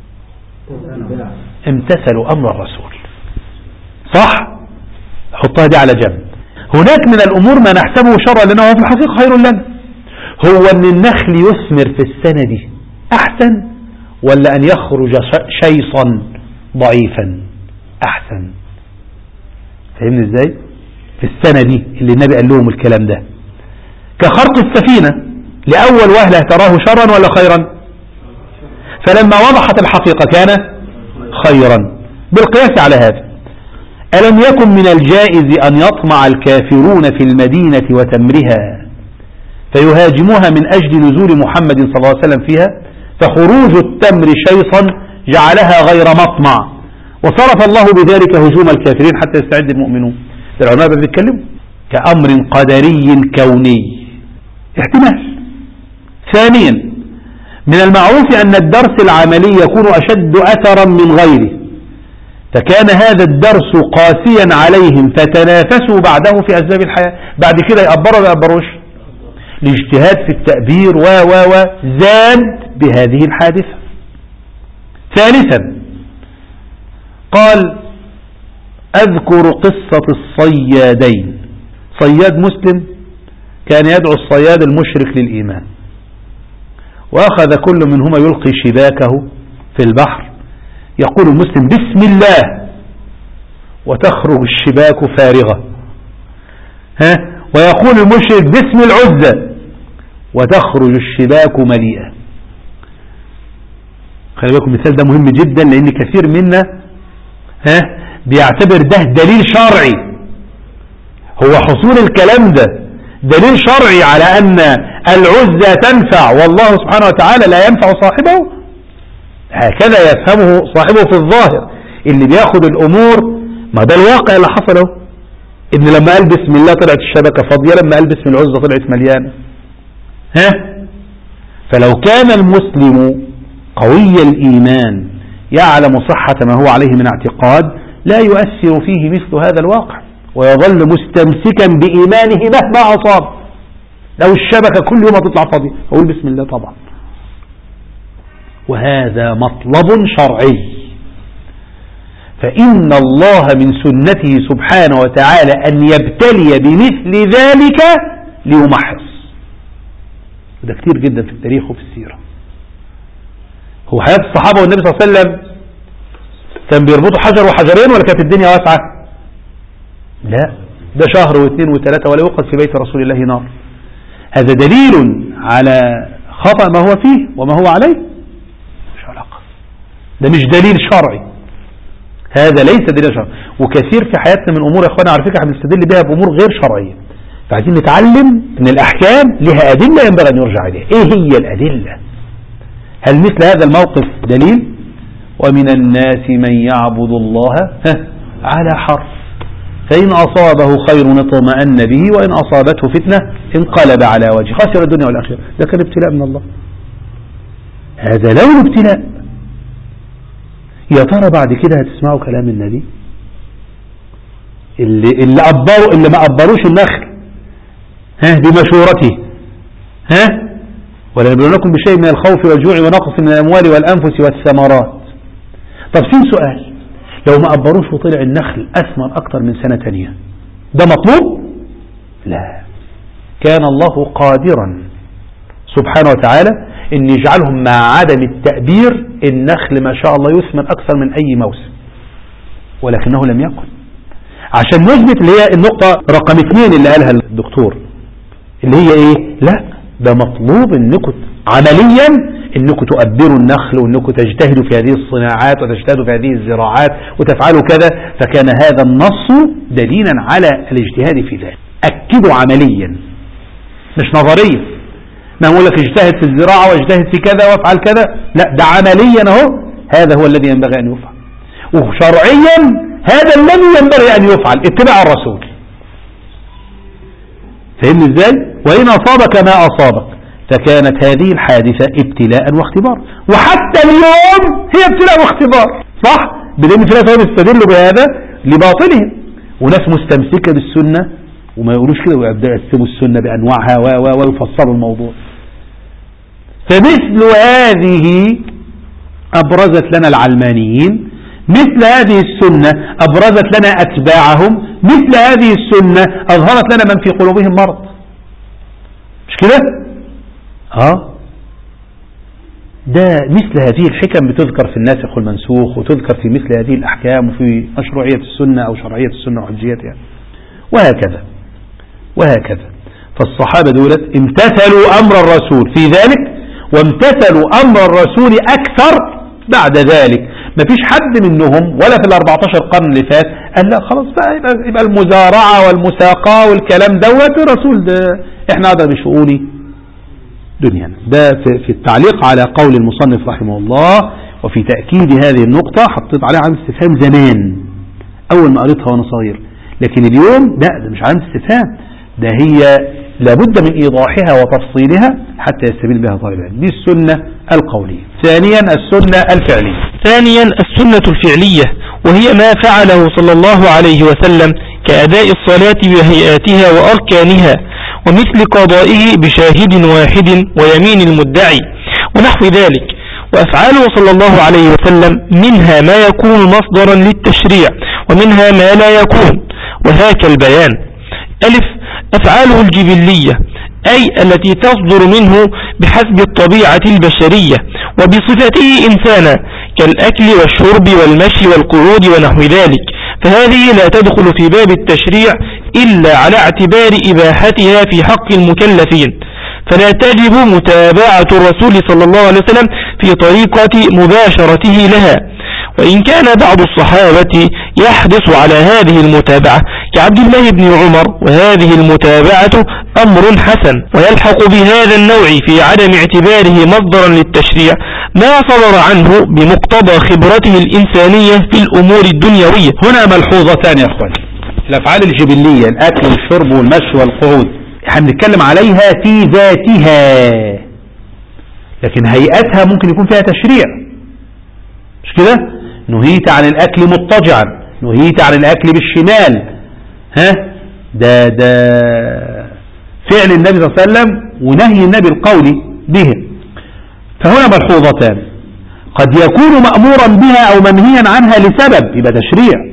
امتثلوا أمر الرسول. صح؟ حطها دي على جنب. هناك من الأمور ما نحسبه شرا لنا وهو في الحقيقة خير لنا. هو أن النخل يثمر في السنة دي أحسن ولا أن يخرج شيصا ضعيفا أحسن؟ فهمني إزاي؟ في السنة دي اللي النبي قال لهم الكلام ده كخرق السفينة لأول وهلة تراه شرا ولا خيرا؟ فلما وضحت الحقيقة كان خيرا بالقياس على هذا. ألم يكن من الجائز أن يطمع الكافرون في المدينة وتمرها فيهاجموها من أجل نزول محمد صلى الله عليه وسلم فيها، فخروج التمر شيصا جعلها غير مطمع وصرف الله بذلك هجوم الكافرين حتى يستعد المؤمنون. العلماء بيتكلموا كأمر قدري كوني احتمال. ثانيا من المعروف أن الدرس العملي يكون أشد أثرا من غيره، فكان هذا الدرس قاسيا عليهم فتنافسوا بعده في أسباب الحياة. بعد كده يقبروا ولا يقبروش؟ الاجتهاد في التأبير زاد بهذه الحادثة. ثالثا قال أذكر قصة الصيادين. صياد مسلم كان يدعو الصياد المشرك للإيمان، وأخذ كل منهما يلقي شباكه في البحر، يقول المسلم بسم الله وتخرج الشباك فارغة، ويقول المشرك باسم العزة وتخرج الشباك مليئة. خلي بالكم المثال ده مهم جدا، لأن كثير منا بيعتبر ده دليل شرعي. هو حصول الكلام ده دليل شرعي على أن العزة تنفع والله سبحانه وتعالى لا ينفع صاحبه. هكذا يفهمه صاحبه في الظاهر اللي بياخد الأمور. ما ده الواقع اللي حصله، إن لما قال بسم الله طلعت الشبكة فاضية، لما قال بسم العزة طلعت مليانة. فلو كان المسلم قوي الإيمان يعلم صحة ما هو عليه من اعتقاد لا يؤثر فيه مثل هذا الواقع، ويظل مستمسكا بإيمانه مهما أصاب. لو الشبكة كل يوم تطلع فاضية أقول بسم الله طبعا. وهذا مطلب شرعي، فإن الله من سنته سبحانه وتعالى أن يبتلي بمثل ذلك ليمحص. وده كتير جدا في التاريخ وفي السيرة. هو حياة الصحابة والنبي صلى الله عليه وسلم كان بيربطوا حجر وحجرين ولا كانت الدنيا واسعة؟ لا، ده شهر واثنين وثلاثة ولا يوقد في بيت رسول الله نار. هذا دليل على خطأ ما هو فيه وما هو عليه، مش علاقة. ده مش دليل شرعي، هذا ليس دليل شرعي. وكثير في حياتنا من أمور يا أخوانا على فكرة احنا بنستدل بها بأمور غير شرعية، فعايزين نتعلم ان الأحكام لها أدلة ينبغي أن يرجع إليها. إيه هي الأدلة؟ هل مثل هذا الموقف دليل؟ ومن الناس من يعبد الله على حرف، فإن أصابه خير اطمأن به وإن أصابته فتنة انقلب على وجهه خسر الدنيا والآخرة. ده كان ابتلاء من الله. هذا لون ابتلاء. يا ترى بعد كده هتسمعوا كلام النبي اللي ما أبروش النخل بمشورته ولنبلونكم بشيء من الخوف والجوع ونقص من الأموال والأنفس والثمرات. طب سين سؤال، لو ما أبروش وطلع النخل أثمر أكتر من سنة تانية ده مطلوب؟ لا، كان الله قادرا سبحانه وتعالى ان يجعلهم مع عدم التأبير النخل ما شاء الله يثمر أكثر من أي موسم، ولكنه لم يكن. عشان نثبت اللي هي النقطة رقم 2 اللي قالها الدكتور اللي هي ايه، لا ده مطلوب انكم عمليا انكم تؤبروا النخل وانكم تجتهدوا في هذه الصناعات وتجتهدوا في هذه الزراعات وتفعلوا كذا. فكان هذا النص دليلا على الاجتهاد في ذلك. اكدوا عمليا مش نظريا، ما اقول لك اجتهد في الزراعة واجتهد في كذا وافعل كذا، لا ده عمليا اهو هذا هو الذي ينبغي ان يفعل. وشرعيا هذا الذي ينبغي ان يفعل اتباع الرسول. فهمني ازاي؟ وإن أصابك ما أصابك، فكانت هذه الحادثة ابتلاء واختبار، وحتى اليوم هي ابتلاء واختبار، صح؟ بدليل في ناس يستدلوا بهذا لباطلهم، وناس مستمسكة بالسنة وما يقولوش كده ويبدأوا يقسموا السنة بأنواعها ويفسروا الموضوع. فمثل هذه أبرزت لنا العلمانيين، مثل هذه السنة أبرزت لنا أتباعهم، مثل هذه السنة أظهرت لنا من في قلوبهم مرض. مش كده؟ ده مثل هذه الحكم بتذكر في الناسخ والمنسوخ، وتذكر في مثل هذه الأحكام وفي مشروعية السنة أو شرعية السنة وحجيتها وهكذا وهكذا. فالصحابة دولت امتثلوا أمر الرسول في ذلك، وامتثلوا أمر الرسول أكثر بعد ذلك. ما فيش حد منهم ولا في 14 قرن اللي فات قال لا خلاص بقى يبقى المزارعة والمساقاة والكلام دوت الرسول ده احنا هذا بشؤوني دنيا. ده في التعليق على قول المصنف رحمه الله وفي تأكيد هذه النقطة حطيت عليها علامة استفهام زمان أول ما قريتها وأنا صغير، لكن اليوم لا ده مش علامة استفهام، ده هي لابد من إيضاحها وتفصيلها حتى يستفيد بها طالب العلم. دي السنة القولية. ثانيا السنة الفعلية. ثانيا السنة الفعلية، وهي ما فعله صلى الله عليه وسلم كأداء الصلاة بهيئاتها وأركانها، ومثل قضائه بشاهد واحد ويمين المدعي ونحو ذلك. وأفعاله صلى الله عليه وسلم منها ما يكون مصدرا للتشريع ومنها ما لا يكون، وذاك البيان. أفعاله الجبلية أي التي تصدر منه بحسب الطبيعة البشرية وبصفته إنسانا كالأكل والشرب والمشي والقعود ونحو ذلك، فهذه لا تدخل في باب التشريع إلا على اعتبار إباحتها في حق المكلفين، فلا تجب متابعة الرسول صلى الله عليه وسلم في طريقة مباشرته لها. وإن كان بعض الصحابة يحرص على هذه المتابعة كعبد الله بن عمر، وهذه المتابعة أمر حسن. ويلحق بهذا النوع في عدم اعتباره مصدرا للتشريع ما صدر عنه بمقتضى خبرته الإنسانية في الأمور الدنيوية. هنا ملحوظتان يا أخواني. الأفعال الجبلية، الأكل والشرب والمشي والقعود، احنا بنتكلم عليها في ذاتها، لكن هيئتها ممكن يكون فيها تشريع، مش كده؟ نهيت عن الأكل مضطجعا، نهيت عن الأكل بالشمال، ده فعل النبي صلى الله عليه وسلم ونهي النبي القولي به. فهنا ملحوظتان: قد يكون مأمورا بها أو منهيا عنها لسبب، يبقى تشريع.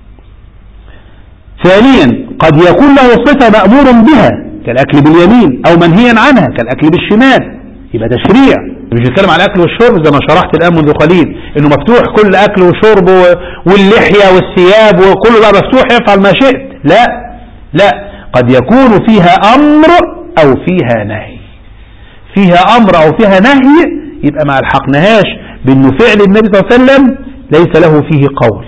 ثانيا، قد يكون له صفة مأمور بها كالأكل باليمين، أو منهيا عنها كالأكل بالشمال، يبقى تشريع. مش بنتكلم على الأكل والشرب زي ما شرحت الآن منذ قليل، إنه مفتوح كل أكل وشرب واللحية والثياب وكله بقى مفتوح يفعل ما شئت. لا، قد يكون فيها أمر أو فيها نهي. فيها أمر أو فيها نهي، يبقى ما الحقناهاش بأنه فعل النبي صلى الله عليه وسلم ليس له فيه قول.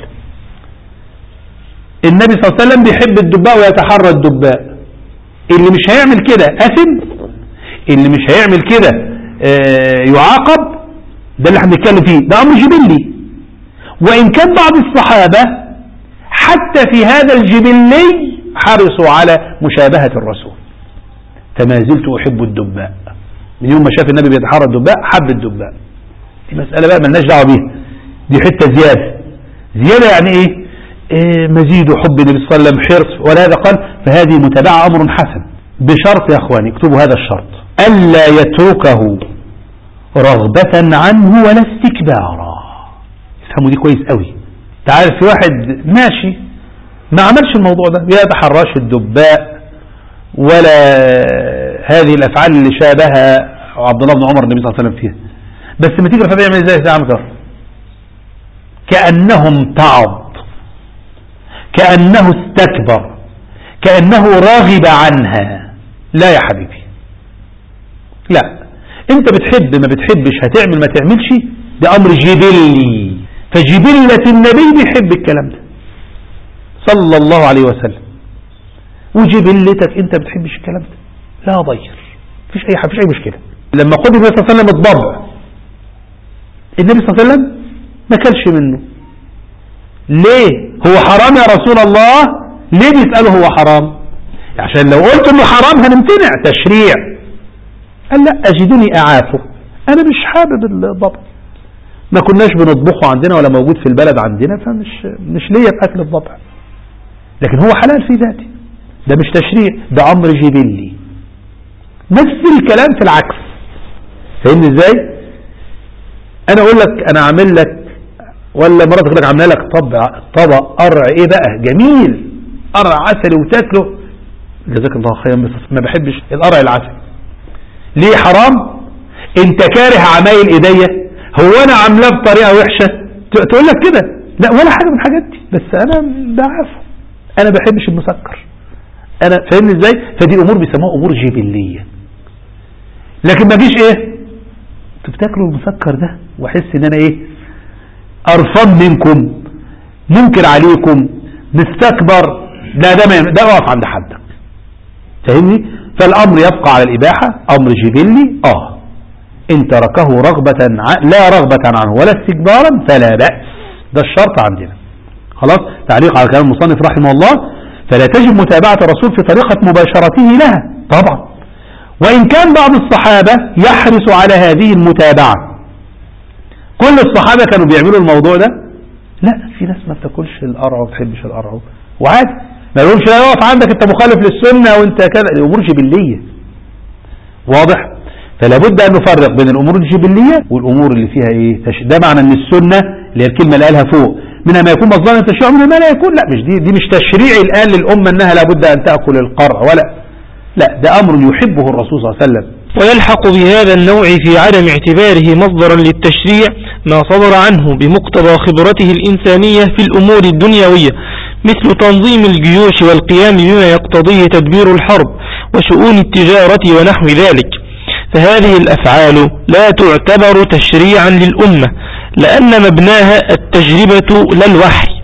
النبي صلى الله عليه وسلم بيحب الدباء ويتحرى الدباء، اللي مش هيعمل كده أثم، اللي مش هيعمل كده يعاقب. ده اللي احنا بنتكلم فيه، ده أمر جبلي. وإن كان بعض الصحابة حتى في هذا الجبلي حرصوا على مشابهة الرسول. فما زلت أحب الدباء، من يوم ما شاف النبي بيتحرى الدباء حب الدباء. دي مسألة بقى ملناش دعوة بيها، دي حتة زيادة يعني ايه؟ مزيد حب النبي صلى الله عليه وسلم، حرص. ولهذا قال فهذه متابعة أمر حسن، بشرط يا أخواني اكتبوا هذا الشرط: ألا يتركه رغبة عنه ولا استكبارا. افهموا دي كويس قوي. تعرف في واحد ماشي ما عملش الموضوع ده، لا يتحراش الدباء ولا هذه الأفعال اللي شابها عبد الله بن عمر النبي صلى الله عليه وسلم فيها، بس ما تيجي فبيعمل ازاي؟ عمل كأنه امتعض، كأنه استكبر، كأنه راغب عنها. لا يا حبيبي، لا. انت بتحب ما بتحبش، هتعمل ما تعملش، ده امر جبلي. فجبلة النبي بيحب الكلام ده صلى الله عليه وسلم، وجبلتك انت بتحبش الكلام ده، لا ضير، مفيش اي مشكلة. لما قل النبي صلى الله عليه وسلم الضبع، النبي صلى الله عليه وسلم ما كلش منه. ليه؟ هو حرام يا رسول الله؟ ليه بيسأله هو حرام؟ عشان لو قلت انه حرام هنمتنع، تشريع. قال لا، اجدني اعافه، انا مش حابب الضبع، ما كناش بنطبخه عندنا ولا موجود في البلد عندنا، فمش ليا في اكل الضبع، لكن هو حلال في ذاته، ده مش تشريع، ده امر جبلي. نفس الكلام في العكس. فاهمني ازاي؟ انا اقول لك انا عامل لك، ولا مراتك لك عامله لك طبق قرع ايه بقى جميل، قرع عسلي وتاكله، جزاك الله خيرا، بس ما بحبش القرع العسلي. ليه حرام؟ انت كاره عمايل ايديا، هو انا عاملاه بطريقه وحشه تقول لك كده؟ لا، ولا حاجه من الحاجات دي، بس انا بعرفه، انا بحبش المسكر، انا فاهمني ازاي؟ فدي امور بيسموها امور جبليه. لكن ما فيش ايه انتوا بتاكلوا المسكر ده واحس ان انا ايه قرفان منكم، منكر عليكم، مستكبر، ده واقف عند حدك. فاهمني؟ فالامر يبقى على الاباحه، امر جبلي. ان تركه رغبه لا رغبه عنه ولا استكبارا فلا باس، ده الشرط عندنا. خلاص. تعليق على كلام المصنف رحمه الله: فلا تجب متابعه الرسول في طريقه مباشرته لها طبعا، وان كان بعض الصحابه يحرص على هذه المتابعه. كل الصحابة كانوا بيعملوا الموضوع ده؟ لا، في ناس ما بتاكلش القرع وما بتحبش القرع وعادي، ما يقولش لا يقف عندك انت مخالف للسنة وانت كده، امور جبلية. واضح؟ فلا بد ان نفرق بين الامور الجبلية والامور اللي فيها ايه ده معنى ان السنة اللي هي الكلمة اللي قالها فوق منها ما يكون مصدرا التشريع ومنها ما لا يكون. لا، مش دي مش تشريع الان للامة انها لابد ان تاكل القرع، لا، ده امر يحبه الرسول صلى الله عليه وسلم. ويلحق بهذا النوع في عدم اعتباره مصدرا للتشريع ما صدر عنه بمقتضى خبرته الإنسانية في الأمور الدنيوية، مثل تنظيم الجيوش والقيام بما يقتضيه تدبير الحرب وشؤون التجارة ونحو ذلك. فهذه الأفعال لا تعتبر تشريعا للأمة، لأن مبناها التجربة لا الوحي،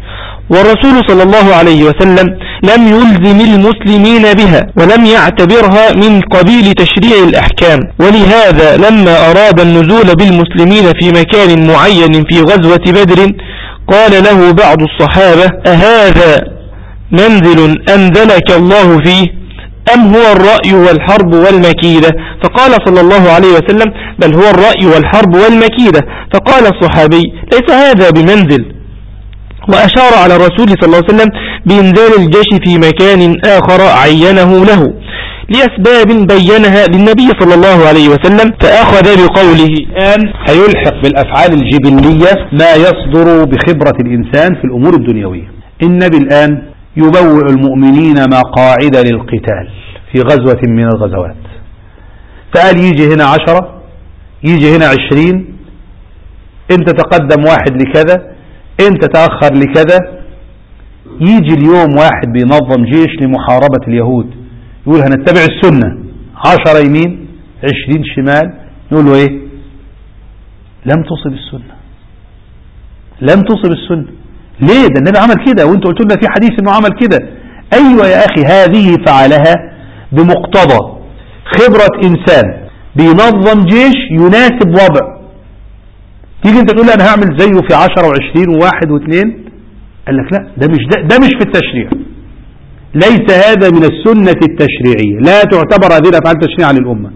والرسول صلى الله عليه وسلم لم يلزم المسلمين بها ولم يعتبرها من قبيل تشريع الأحكام. ولهذا لما أراد النزول بالمسلمين في مكان معين في غزوة بدر قال له بعض الصحابة: أهذا منزل أنزلك الله فيه أم هو الرأي والحرب والمكيدة؟ فقال صلى الله عليه وسلم: بل هو الرأي والحرب والمكيدة. فقال الصحابي: ليس هذا بمنزل. وأشار على الرسول صلى الله عليه وسلم بإنزال الجيش في مكان آخر عينه له لأسباب بينها للنبي صلى الله عليه وسلم، فأخذ بقوله. الآن هيلحق بالأفعال الجبلية ما يصدر بخبرة الإنسان في الأمور الدنيوية. النبي الآن يبوع المؤمنين مقاعد للقتال في غزوة من الغزوات، فقال يجي هنا 10، يجي هنا 20، انت تقدم واحد لكذا، انت تأخر لكذا. يجي اليوم واحد بينظم جيش لمحاربة اليهود، يقول هنتبع السنة، 10 يمين 20 شمال، نقول له ايه؟ لم تصب السنة، لم تصب السنة. ليه؟ ده النبي عمل كده وانت قلت لنا في حديث انه عمل كده. ايوه يا اخي، هذه فعلها بمقتضى خبرة انسان بينظم جيش يناسب وضع. تيجي انت تقول لي انا هعمل زيه في 10 و20 و1 و2، قال لك لا، ده مش في التشريع، ليس هذا من السنة التشريعية، لا تعتبر هذه الافعال تشريعا للامة.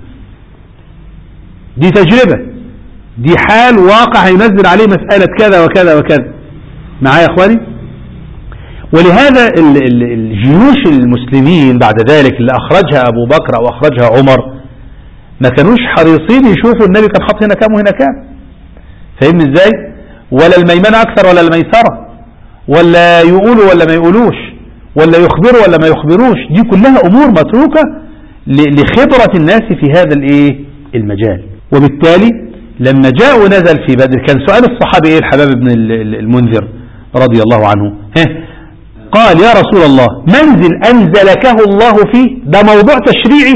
دي تجربة، دي حال واقع هينزل عليه مسألة كذا وكذا وكذا. معايا يا اخواني؟ ولهذا الجيوش المسلمين بعد ذلك اللي اخرجها ابو بكر او اخرجها عمر ما كانوش حريصين يشوفوا النبي كان حاط هنا كام وهنا كام. فاهمني ازاي؟ ولا الميمنة اكثر ولا الميسرة، ولا يقولوا ولا ما يقولوش، ولا يخبروا ولا ما يخبروش. دي كلها امور متروكة لخبرة الناس في هذا المجال. وبالتالي لما جاء ونزل في بدر كان سؤال الصحابي ايه الحباب بن المنذر رضي الله عنه؟ قال يا رسول الله منزل انزلكه الله فيه ده موضوع تشريعي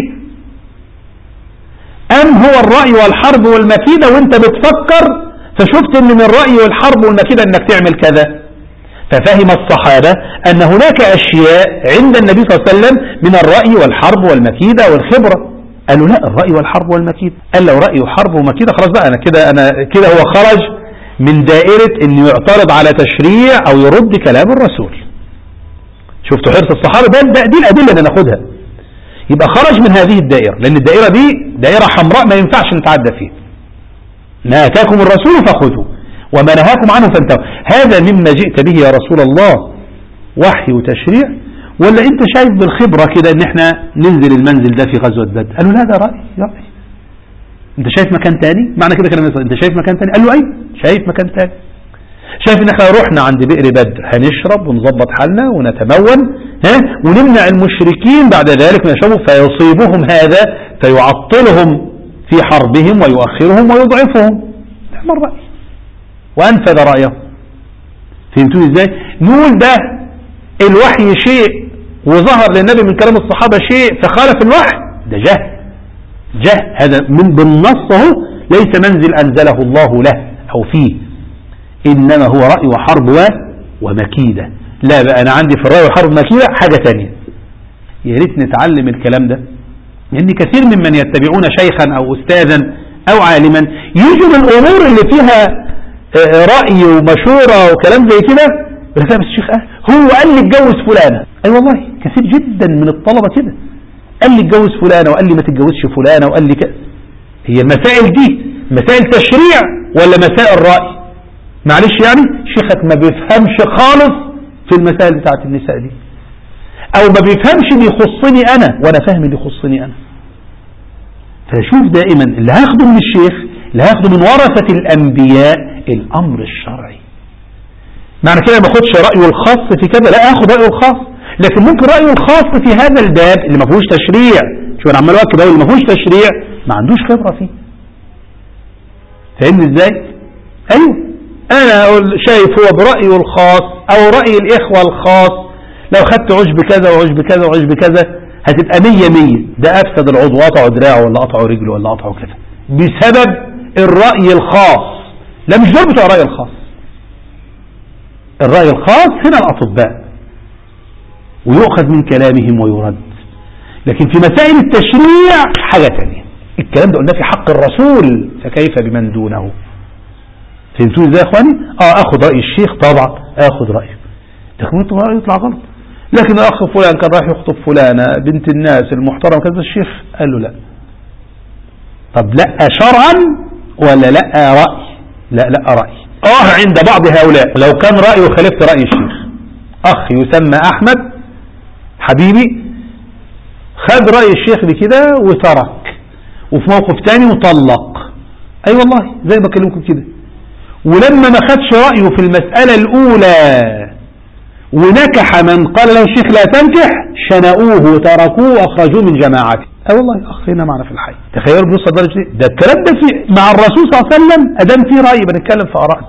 ام هو الرأي والحرب والمكيدة وانت بتفكر فشفت ان من الرأي والحرب والمكيدة انك تعمل كذا؟ ففهم الصحابة ان هناك اشياء عند النبي صلى الله عليه وسلم من الرأي والحرب والمكيدة والخبرة. قالوا لا، الرأي والحرب والمكيدة. قال لو رأي وحرب ومكيدة خلاص بقى انا كده هو خرج من دائرة انه يعترض على تشريع او يرد كلام الرسول. شفتوا حرص الصحابة؟ دي الادلة اللي ناخدها. يبقى خرج من هذه الدائرة، لان الدائرة دي دائرة حمراء ما ينفعش نتعدى فيها. ما اتاكم الرسول فخذوا وما نهاكم عنه فانتهوا. هذا مما جئت به يا رسول الله وحي وتشريع، ولا انت شايف بالخبرة كده ان احنا ننزل المنزل ده في غزوة بدر؟ قالوا لا، ده رأي. انت شايف مكان تاني؟ معنى كده كلام انت شايف مكان تاني؟ قال له ايوه شايف مكان تاني. شايف ان احنا رحنا عند بئر بدر هنشرب ونظبط حالنا ونتمون ونمنع المشركين بعد ذلك من يشربوا فيصيبهم هذا فيعطلهم في حربهم ويؤخرهم ويضعفهم. ده الرأي وانفذ رأيه. فهمتوا ازاي؟ نقول ده الوحي شيء وظهر للنبي من كلام الصحابة شيء فخالف الوحي، ده جهل. هذا من بالنص اهو ليس منزل أنزله الله له أو فيه، إنما هو رأي وحرب ومكيدة. لا بقى أنا عندي في الرأي والحرب مكيدة حاجة تانية. يا ريت نتعلم الكلام ده، لأن كثير ممن يتبعون شيخا أو أستاذا أو عالما يجوا من الأمور اللي فيها رأي ومشورة وكلام زي كده، بس الشيخ هو قال لي اتجوز فلانة. أي والله كثير جدا من الطلبة كده، قال لي اتجوز فلانة وقال لي ما تتجوزش فلانة وقال لي كده. هي المسائل دي مسائل تشريع ولا مسائل رأي؟ معلش يعني شيخك ما بيفهمش خالص في المسائل بتاعت النساء دي، او ما بيفهمش اللي يخصني انا وانا فاهم اللي يخصني انا. فشوف دائما اللي هاخده من الشيخ، اللي هاخده من ورثة الانبياء الامر الشرعي. معنى كده ما اخدش رأيه الخاص في كذا، لا اخد رأيه الخاص، لكن ممكن رأيه الخاص في هذا الباب اللي ما فيهوش تشريع. شو انا عمال اؤكد اللي ما فيهوش تشريع ما عندوش خبرة فيه. فاهمني ازاي؟ ايوه انا شايف هو برأيه الخاص او رأي الاخوة الخاص، لو خدت عشب كذا وعشب كذا وعشب كذا هتبقى 100. ده افسد العضو، قطعوا دراعه ولا قطعوا رجله ولا قطعوا كذا بسبب الرأي الخاص. لا مش دول بتوع الرأي الخاص. الرأي الخاص هنا الأطباء ويؤخذ من كلامهم ويرد. لكن في مسائل التشريع حاجة تانية. الكلام ده قلنا في حق الرسول، فكيف بمن دونه؟ فهمتوا ازاي يا اخواني؟ اخذ رأي الشيخ طبعا، اخذ رأيه، لكن انتوا رأيه يطلع غلط. لكن الاخ فلان كان رايح يخطب فلانة بنت الناس المحترمة كذا، الشيخ قال له لا. طب لا شرعا ولا لا رأي؟ لا رأي. عند بعض هؤلاء لو كان رأيه خالفت رأي الشيخ، اخ يسمى احمد حبيبي خد رأي الشيخ بكده وترك، وفي موقف تاني وطلق. اي والله زي ما بكلمكم كده. ولما ما خدش رأيه في المسألة الاولى ونكح من قال له الشيخ لا تنكح، شنقوه وتركوه واخرجوه من جماعته. اي والله اخ هنا معنا في الحي. تخيلوا بنوصل درجة ايه؟ ده الكلام ده في مع الرسول صلى الله عليه وسلم ادام في رأي بنتكلم في آراء.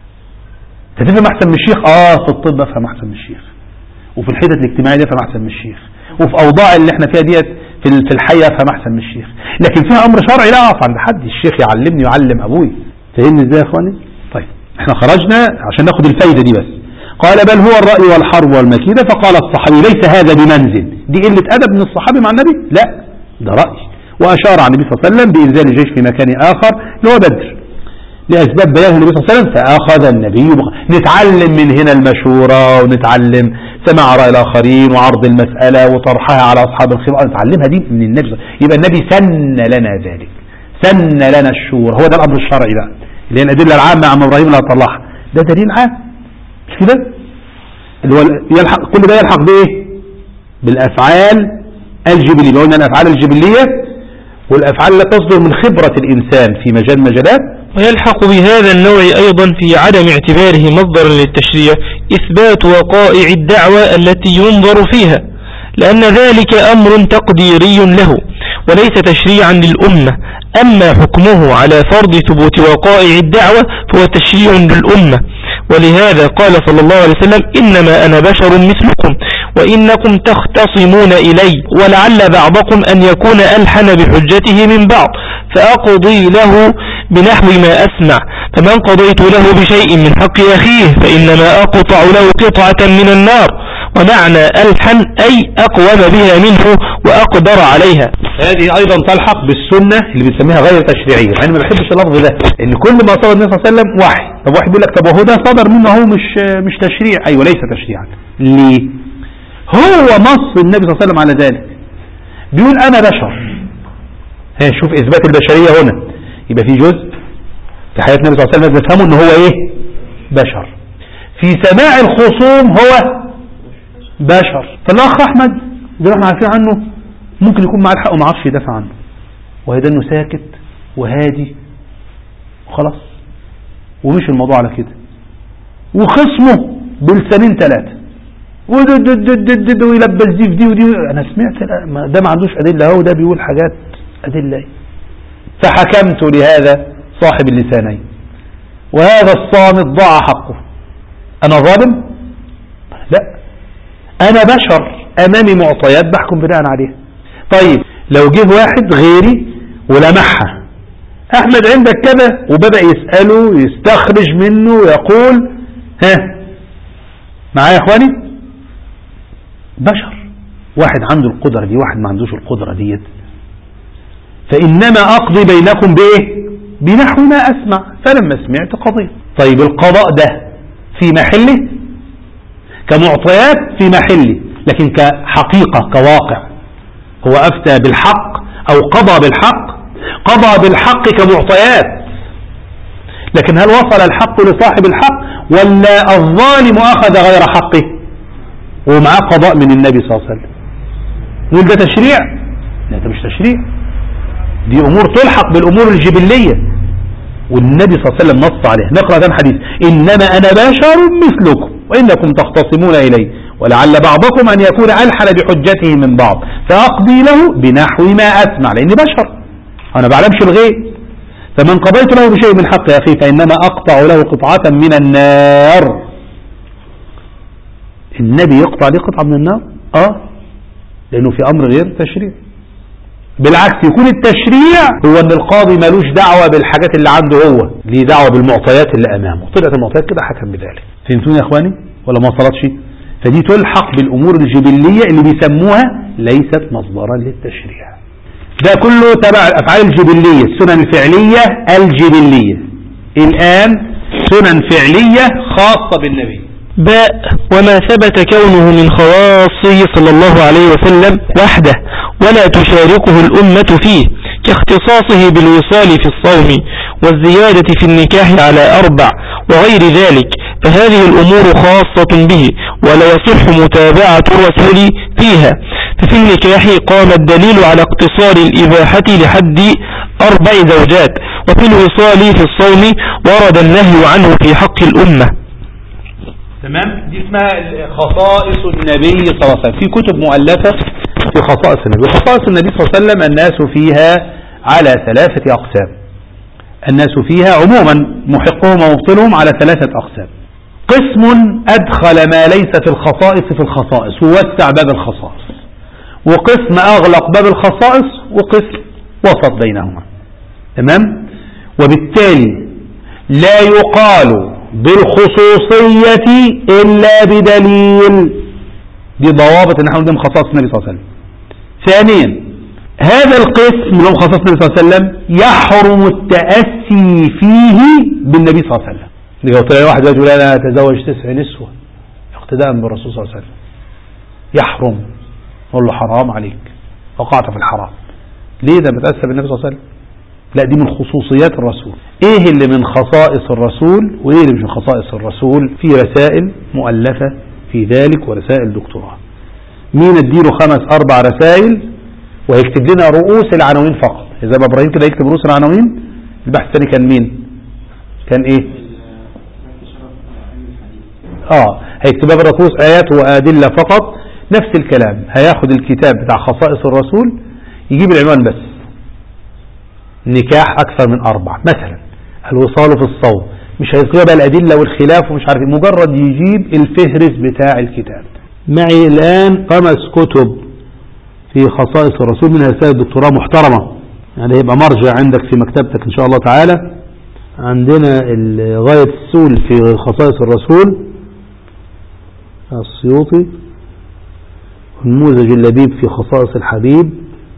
تفهم احسن من الشيخ؟ في الطب افهم احسن من الشيخ، وفي الحدث الاجتماعية دي افهم احسن من الشيخ، وفي اوضاع اللي احنا فيها ديت في الحي افهم احسن من الشيخ. لكن فيها امر شرعي لا اقف عند حد، الشيخ يعلمني ويعلم ابوي. فهمني ازاي يا اخواني؟ طيب احنا خرجنا عشان ناخد الفايدة دي بس. قال بل هو الرأي والحرب والمكيدة. فقال الصحابي ليس هذا بمنزل. دي قلة ادب من الصحابي مع النبي؟ لا ده رأي. واشار عن النبي صلى الله عليه وسلم بانزال الجيش في مكان اخر اللي هو بدر لأسباب بيان النبي صلى الله عليه وسلم، فأخذ النبي نتعلم من هنا المشورة، ونتعلم سماع رأي الآخرين وعرض المسألة وطرحها على أصحاب الخبرة، نتعلمها دي من النبي. يبقى النبي سن لنا ذلك، سن لنا الشورى. هو ده الأمر الشرعي بقى اللي هي الأدلة العامة عن إبراهيم اللي هطلعها، ده دليل عام مش كده؟ اللي هو يلحق كل ده يلحق بإيه؟ بالأفعال الجبلية. قلنا الأفعال الجبلية والأفعال التي تصدر من خبرة الإنسان في مجالات. ويلحق بهذا النوع أيضا في عدم اعتباره مصدرا للتشريع إثبات وقائع الدعوة التي ينظر فيها، لأن ذلك أمر تقديري له وليس تشريعا للأمة. أما حكمه على فرض ثبوت وقائع الدعوة فهو تشريع للأمة. ولهذا قال صلى الله عليه وسلم إنما أنا بشر مثلكم وإنكم تختصمون إلي ولعل بعضكم أن يكون ألحن بحجته من بعض فأقضي له بنحو ما أسمع، فمن قضيت له بشيء من حق أخيه فإنما أقطع له قطعة من النار. ومعنى ألحن أي أقوم بها منه وأقدر عليها. هذه أيضا تلحق بالسنة اللي بنسميها غير تشريعية، يعني ما بحبش اللفظ ده إن كل ما صدر النبي صلى الله عليه وسلم وحي. طب واحد بيقول لك طب وهو ده صدر منه هو مش تشريع؟ أيوة ليس تشريعا. ليه؟ هو نص النبي صلى الله عليه وسلم على ذلك، بيقول أنا بشر. شوف إثبات البشرية هنا، يبقى في جزء في حياة النبي صلى الله عليه وسلم نفهمه إن هو إيه؟ بشر. في سماع الخصوم هو بشر. فالأخ أحمد زي ما احنا عارفين عنه ممكن يكون معاه الحق وما عرفش يدافع عنه، وهذا انه ساكت وهادي وخلاص ومش الموضوع على كده، وخصمه بلسانين ثلاثة ويلبس دي في دي ودي. انا سمعت ده ما عندوش ادله، هو ده بيقول حاجات ادله. فحكمت لهذا صاحب اللسانين وهذا الصامت ضاع حقه. انا ظالم؟ لا، انا بشر امامي معطيات بحكم بناء عليها. طيب لو جه واحد غيري ولمحها احمد عندك كذا وبدأ يسأله يستخرج منه يقول معايا يا اخواني؟ بشر، واحد عنده القدرة دي واحد ما عندوش القدرة ديت، فإنما أقضي بينكم بإيه؟ بنحو ما أسمع. فلما سمعت قضيت. طيب القضاء ده في محله كمعطيات في محله، لكن كحقيقة كواقع هو أفتى بالحق أو قضى بالحق، قضى بالحق كمعطيات. لكن هل وصل الحق لصاحب الحق ولا الظالم أخذ غير حقه ومعاه قضاء من النبي صلى الله عليه وسلم؟ نقول ده تشريع؟ لا ده مش تشريع، دي أمور تلحق بالأمور الجبلية والنبي صلى الله عليه وسلم نص عليه. نقرأ ذا الحديث إنما أنا بشر مثلكم وإنكم تختصمون إلي ولعل بعضكم أن يكون ألحن بحجته من بعض فأقضي له بنحو ما أسمع، لأني بشر أنا بعلمش الغيب. فمن قضيت له بشيء من حق أخي فإنما أقطع له قطعة من النار. النبي يقطع ليه قطعة من النار؟ لأنه في أمر غير تشريع. بالعكس يكون التشريع هو ان القاضي ملوش دعوة بالحاجات اللي عنده، هو ليه دعوة بالمعطيات اللي امامه، طلعت المعطيات كده حكم بذلك. فهمتوني يا اخواني ولا ما وصلتش؟ فدي تلحق بالامور الجبلية اللي بيسموها ليست مصدرا للتشريع. ده كله تبع الافعال الجبلية، السنن الفعلية الجبلية. الان سنن فعلية خاصة بالنبي. باء وما ثبت كونه من خواصه صلى الله عليه وسلم وحده ولا تشاركه الأمة فيه، كاختصاصه بالوصال في الصوم والزيادة في النكاح على 4 وغير ذلك، فهذه الأمور خاصة به ولا يصح متابعة الرسول فيها. ففي النكاح قام الدليل على اقتصار الإباحة لحد 4 زوجات، وفي الوصال في الصوم ورد النهي عنه في حق الأمة. تمام. دي اسمها خصائص النبي صلى الله عليه وسلم، في كتب مؤلفة في خصائص النبي. خصائص النبي صلى الله عليه وسلم الناس فيها على 3 أقسام. الناس فيها عموما محقهم ومبطلهم على 3 أقسام. قسم أدخل ما ليس في الخصائص في الخصائص ووسع باب الخصائص، وقسم أغلق باب الخصائص، وقسم وسط بينهما. تمام. وبالتالي لا يقال بالخصوصية إلا بدليل. دي ضوابط ان احنا نقول خصائص النبي صلى الله عليه وسلم. ثانيا هذا القسم اللي هو خصائص النبي صلى الله عليه وسلم يحرم التأسي فيه بالنبي صلى الله عليه وسلم. لو طلع واحد يقول انا اتزوج 9 نسوة اقتداء بالرسول صلى الله عليه وسلم، يحرم. نقول له حرام عليك، وقعت في الحرام. ليه؟ ده متأسى بالنبي صلى الله عليه وسلم. لا، دي من خصوصيات الرسول. ايه اللي من خصائص الرسول وايه اللي مش من خصائص الرسول؟ في رسائل مؤلفة في ذلك ورسائل دكتوراه. مين اديله 5 4 رسائل وهيكتب لنا رؤوس العناوين فقط، اذا ابراهيم كده يكتب رؤوس العناوين. البحث الثاني كان مين؟ كان ايه؟ هيكتبها بالرؤوس ايات وادلة فقط. نفس الكلام، هياخد الكتاب بتاع خصائص الرسول يجيب العنوان بس، نكاح أكثر من 4 مثلا، الوصال في الصوم، مش هيذكر بقى الأدلة والخلاف ومش عارف، مجرد يجيب الفهرس بتاع الكتاب. معي الآن 5 كتب في خصائص الرسول، منها رسالة دكتوراه محترمة، يعني هيبقى مرجع عندك في مكتبتك إن شاء الله تعالى. عندنا غاية السول في خصائص الرسول السيوطي، والنموذج اللبيب في خصائص الحبيب.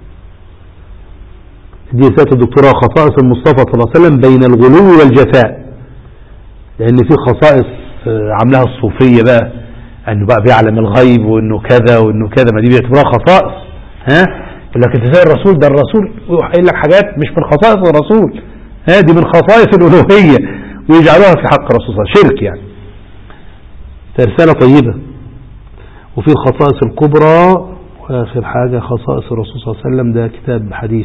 دي رسالة الدكتوراه خصائص المصطفى صلى الله عليه وسلم بين الغلو والجفاء، لأن في خصائص عملها الصوفية بقى، أنه بقى بيعلم الغيب وأنه كذا وأنه كذا، ما دي بيعتبرها خصائص. يقول لك أنت زي الرسول، ده الرسول ويقول لك حاجات مش من خصائص الرسول، دي من خصائص الألوهية، ويجعلوها في حق الرسول صلى الله عليه وسلم، شرك يعني. رسالة طيبة. وفي الخصائص الكبرى، وآخر حاجة خصائص الرسول صلى الله عليه وسلم، ده كتاب حديث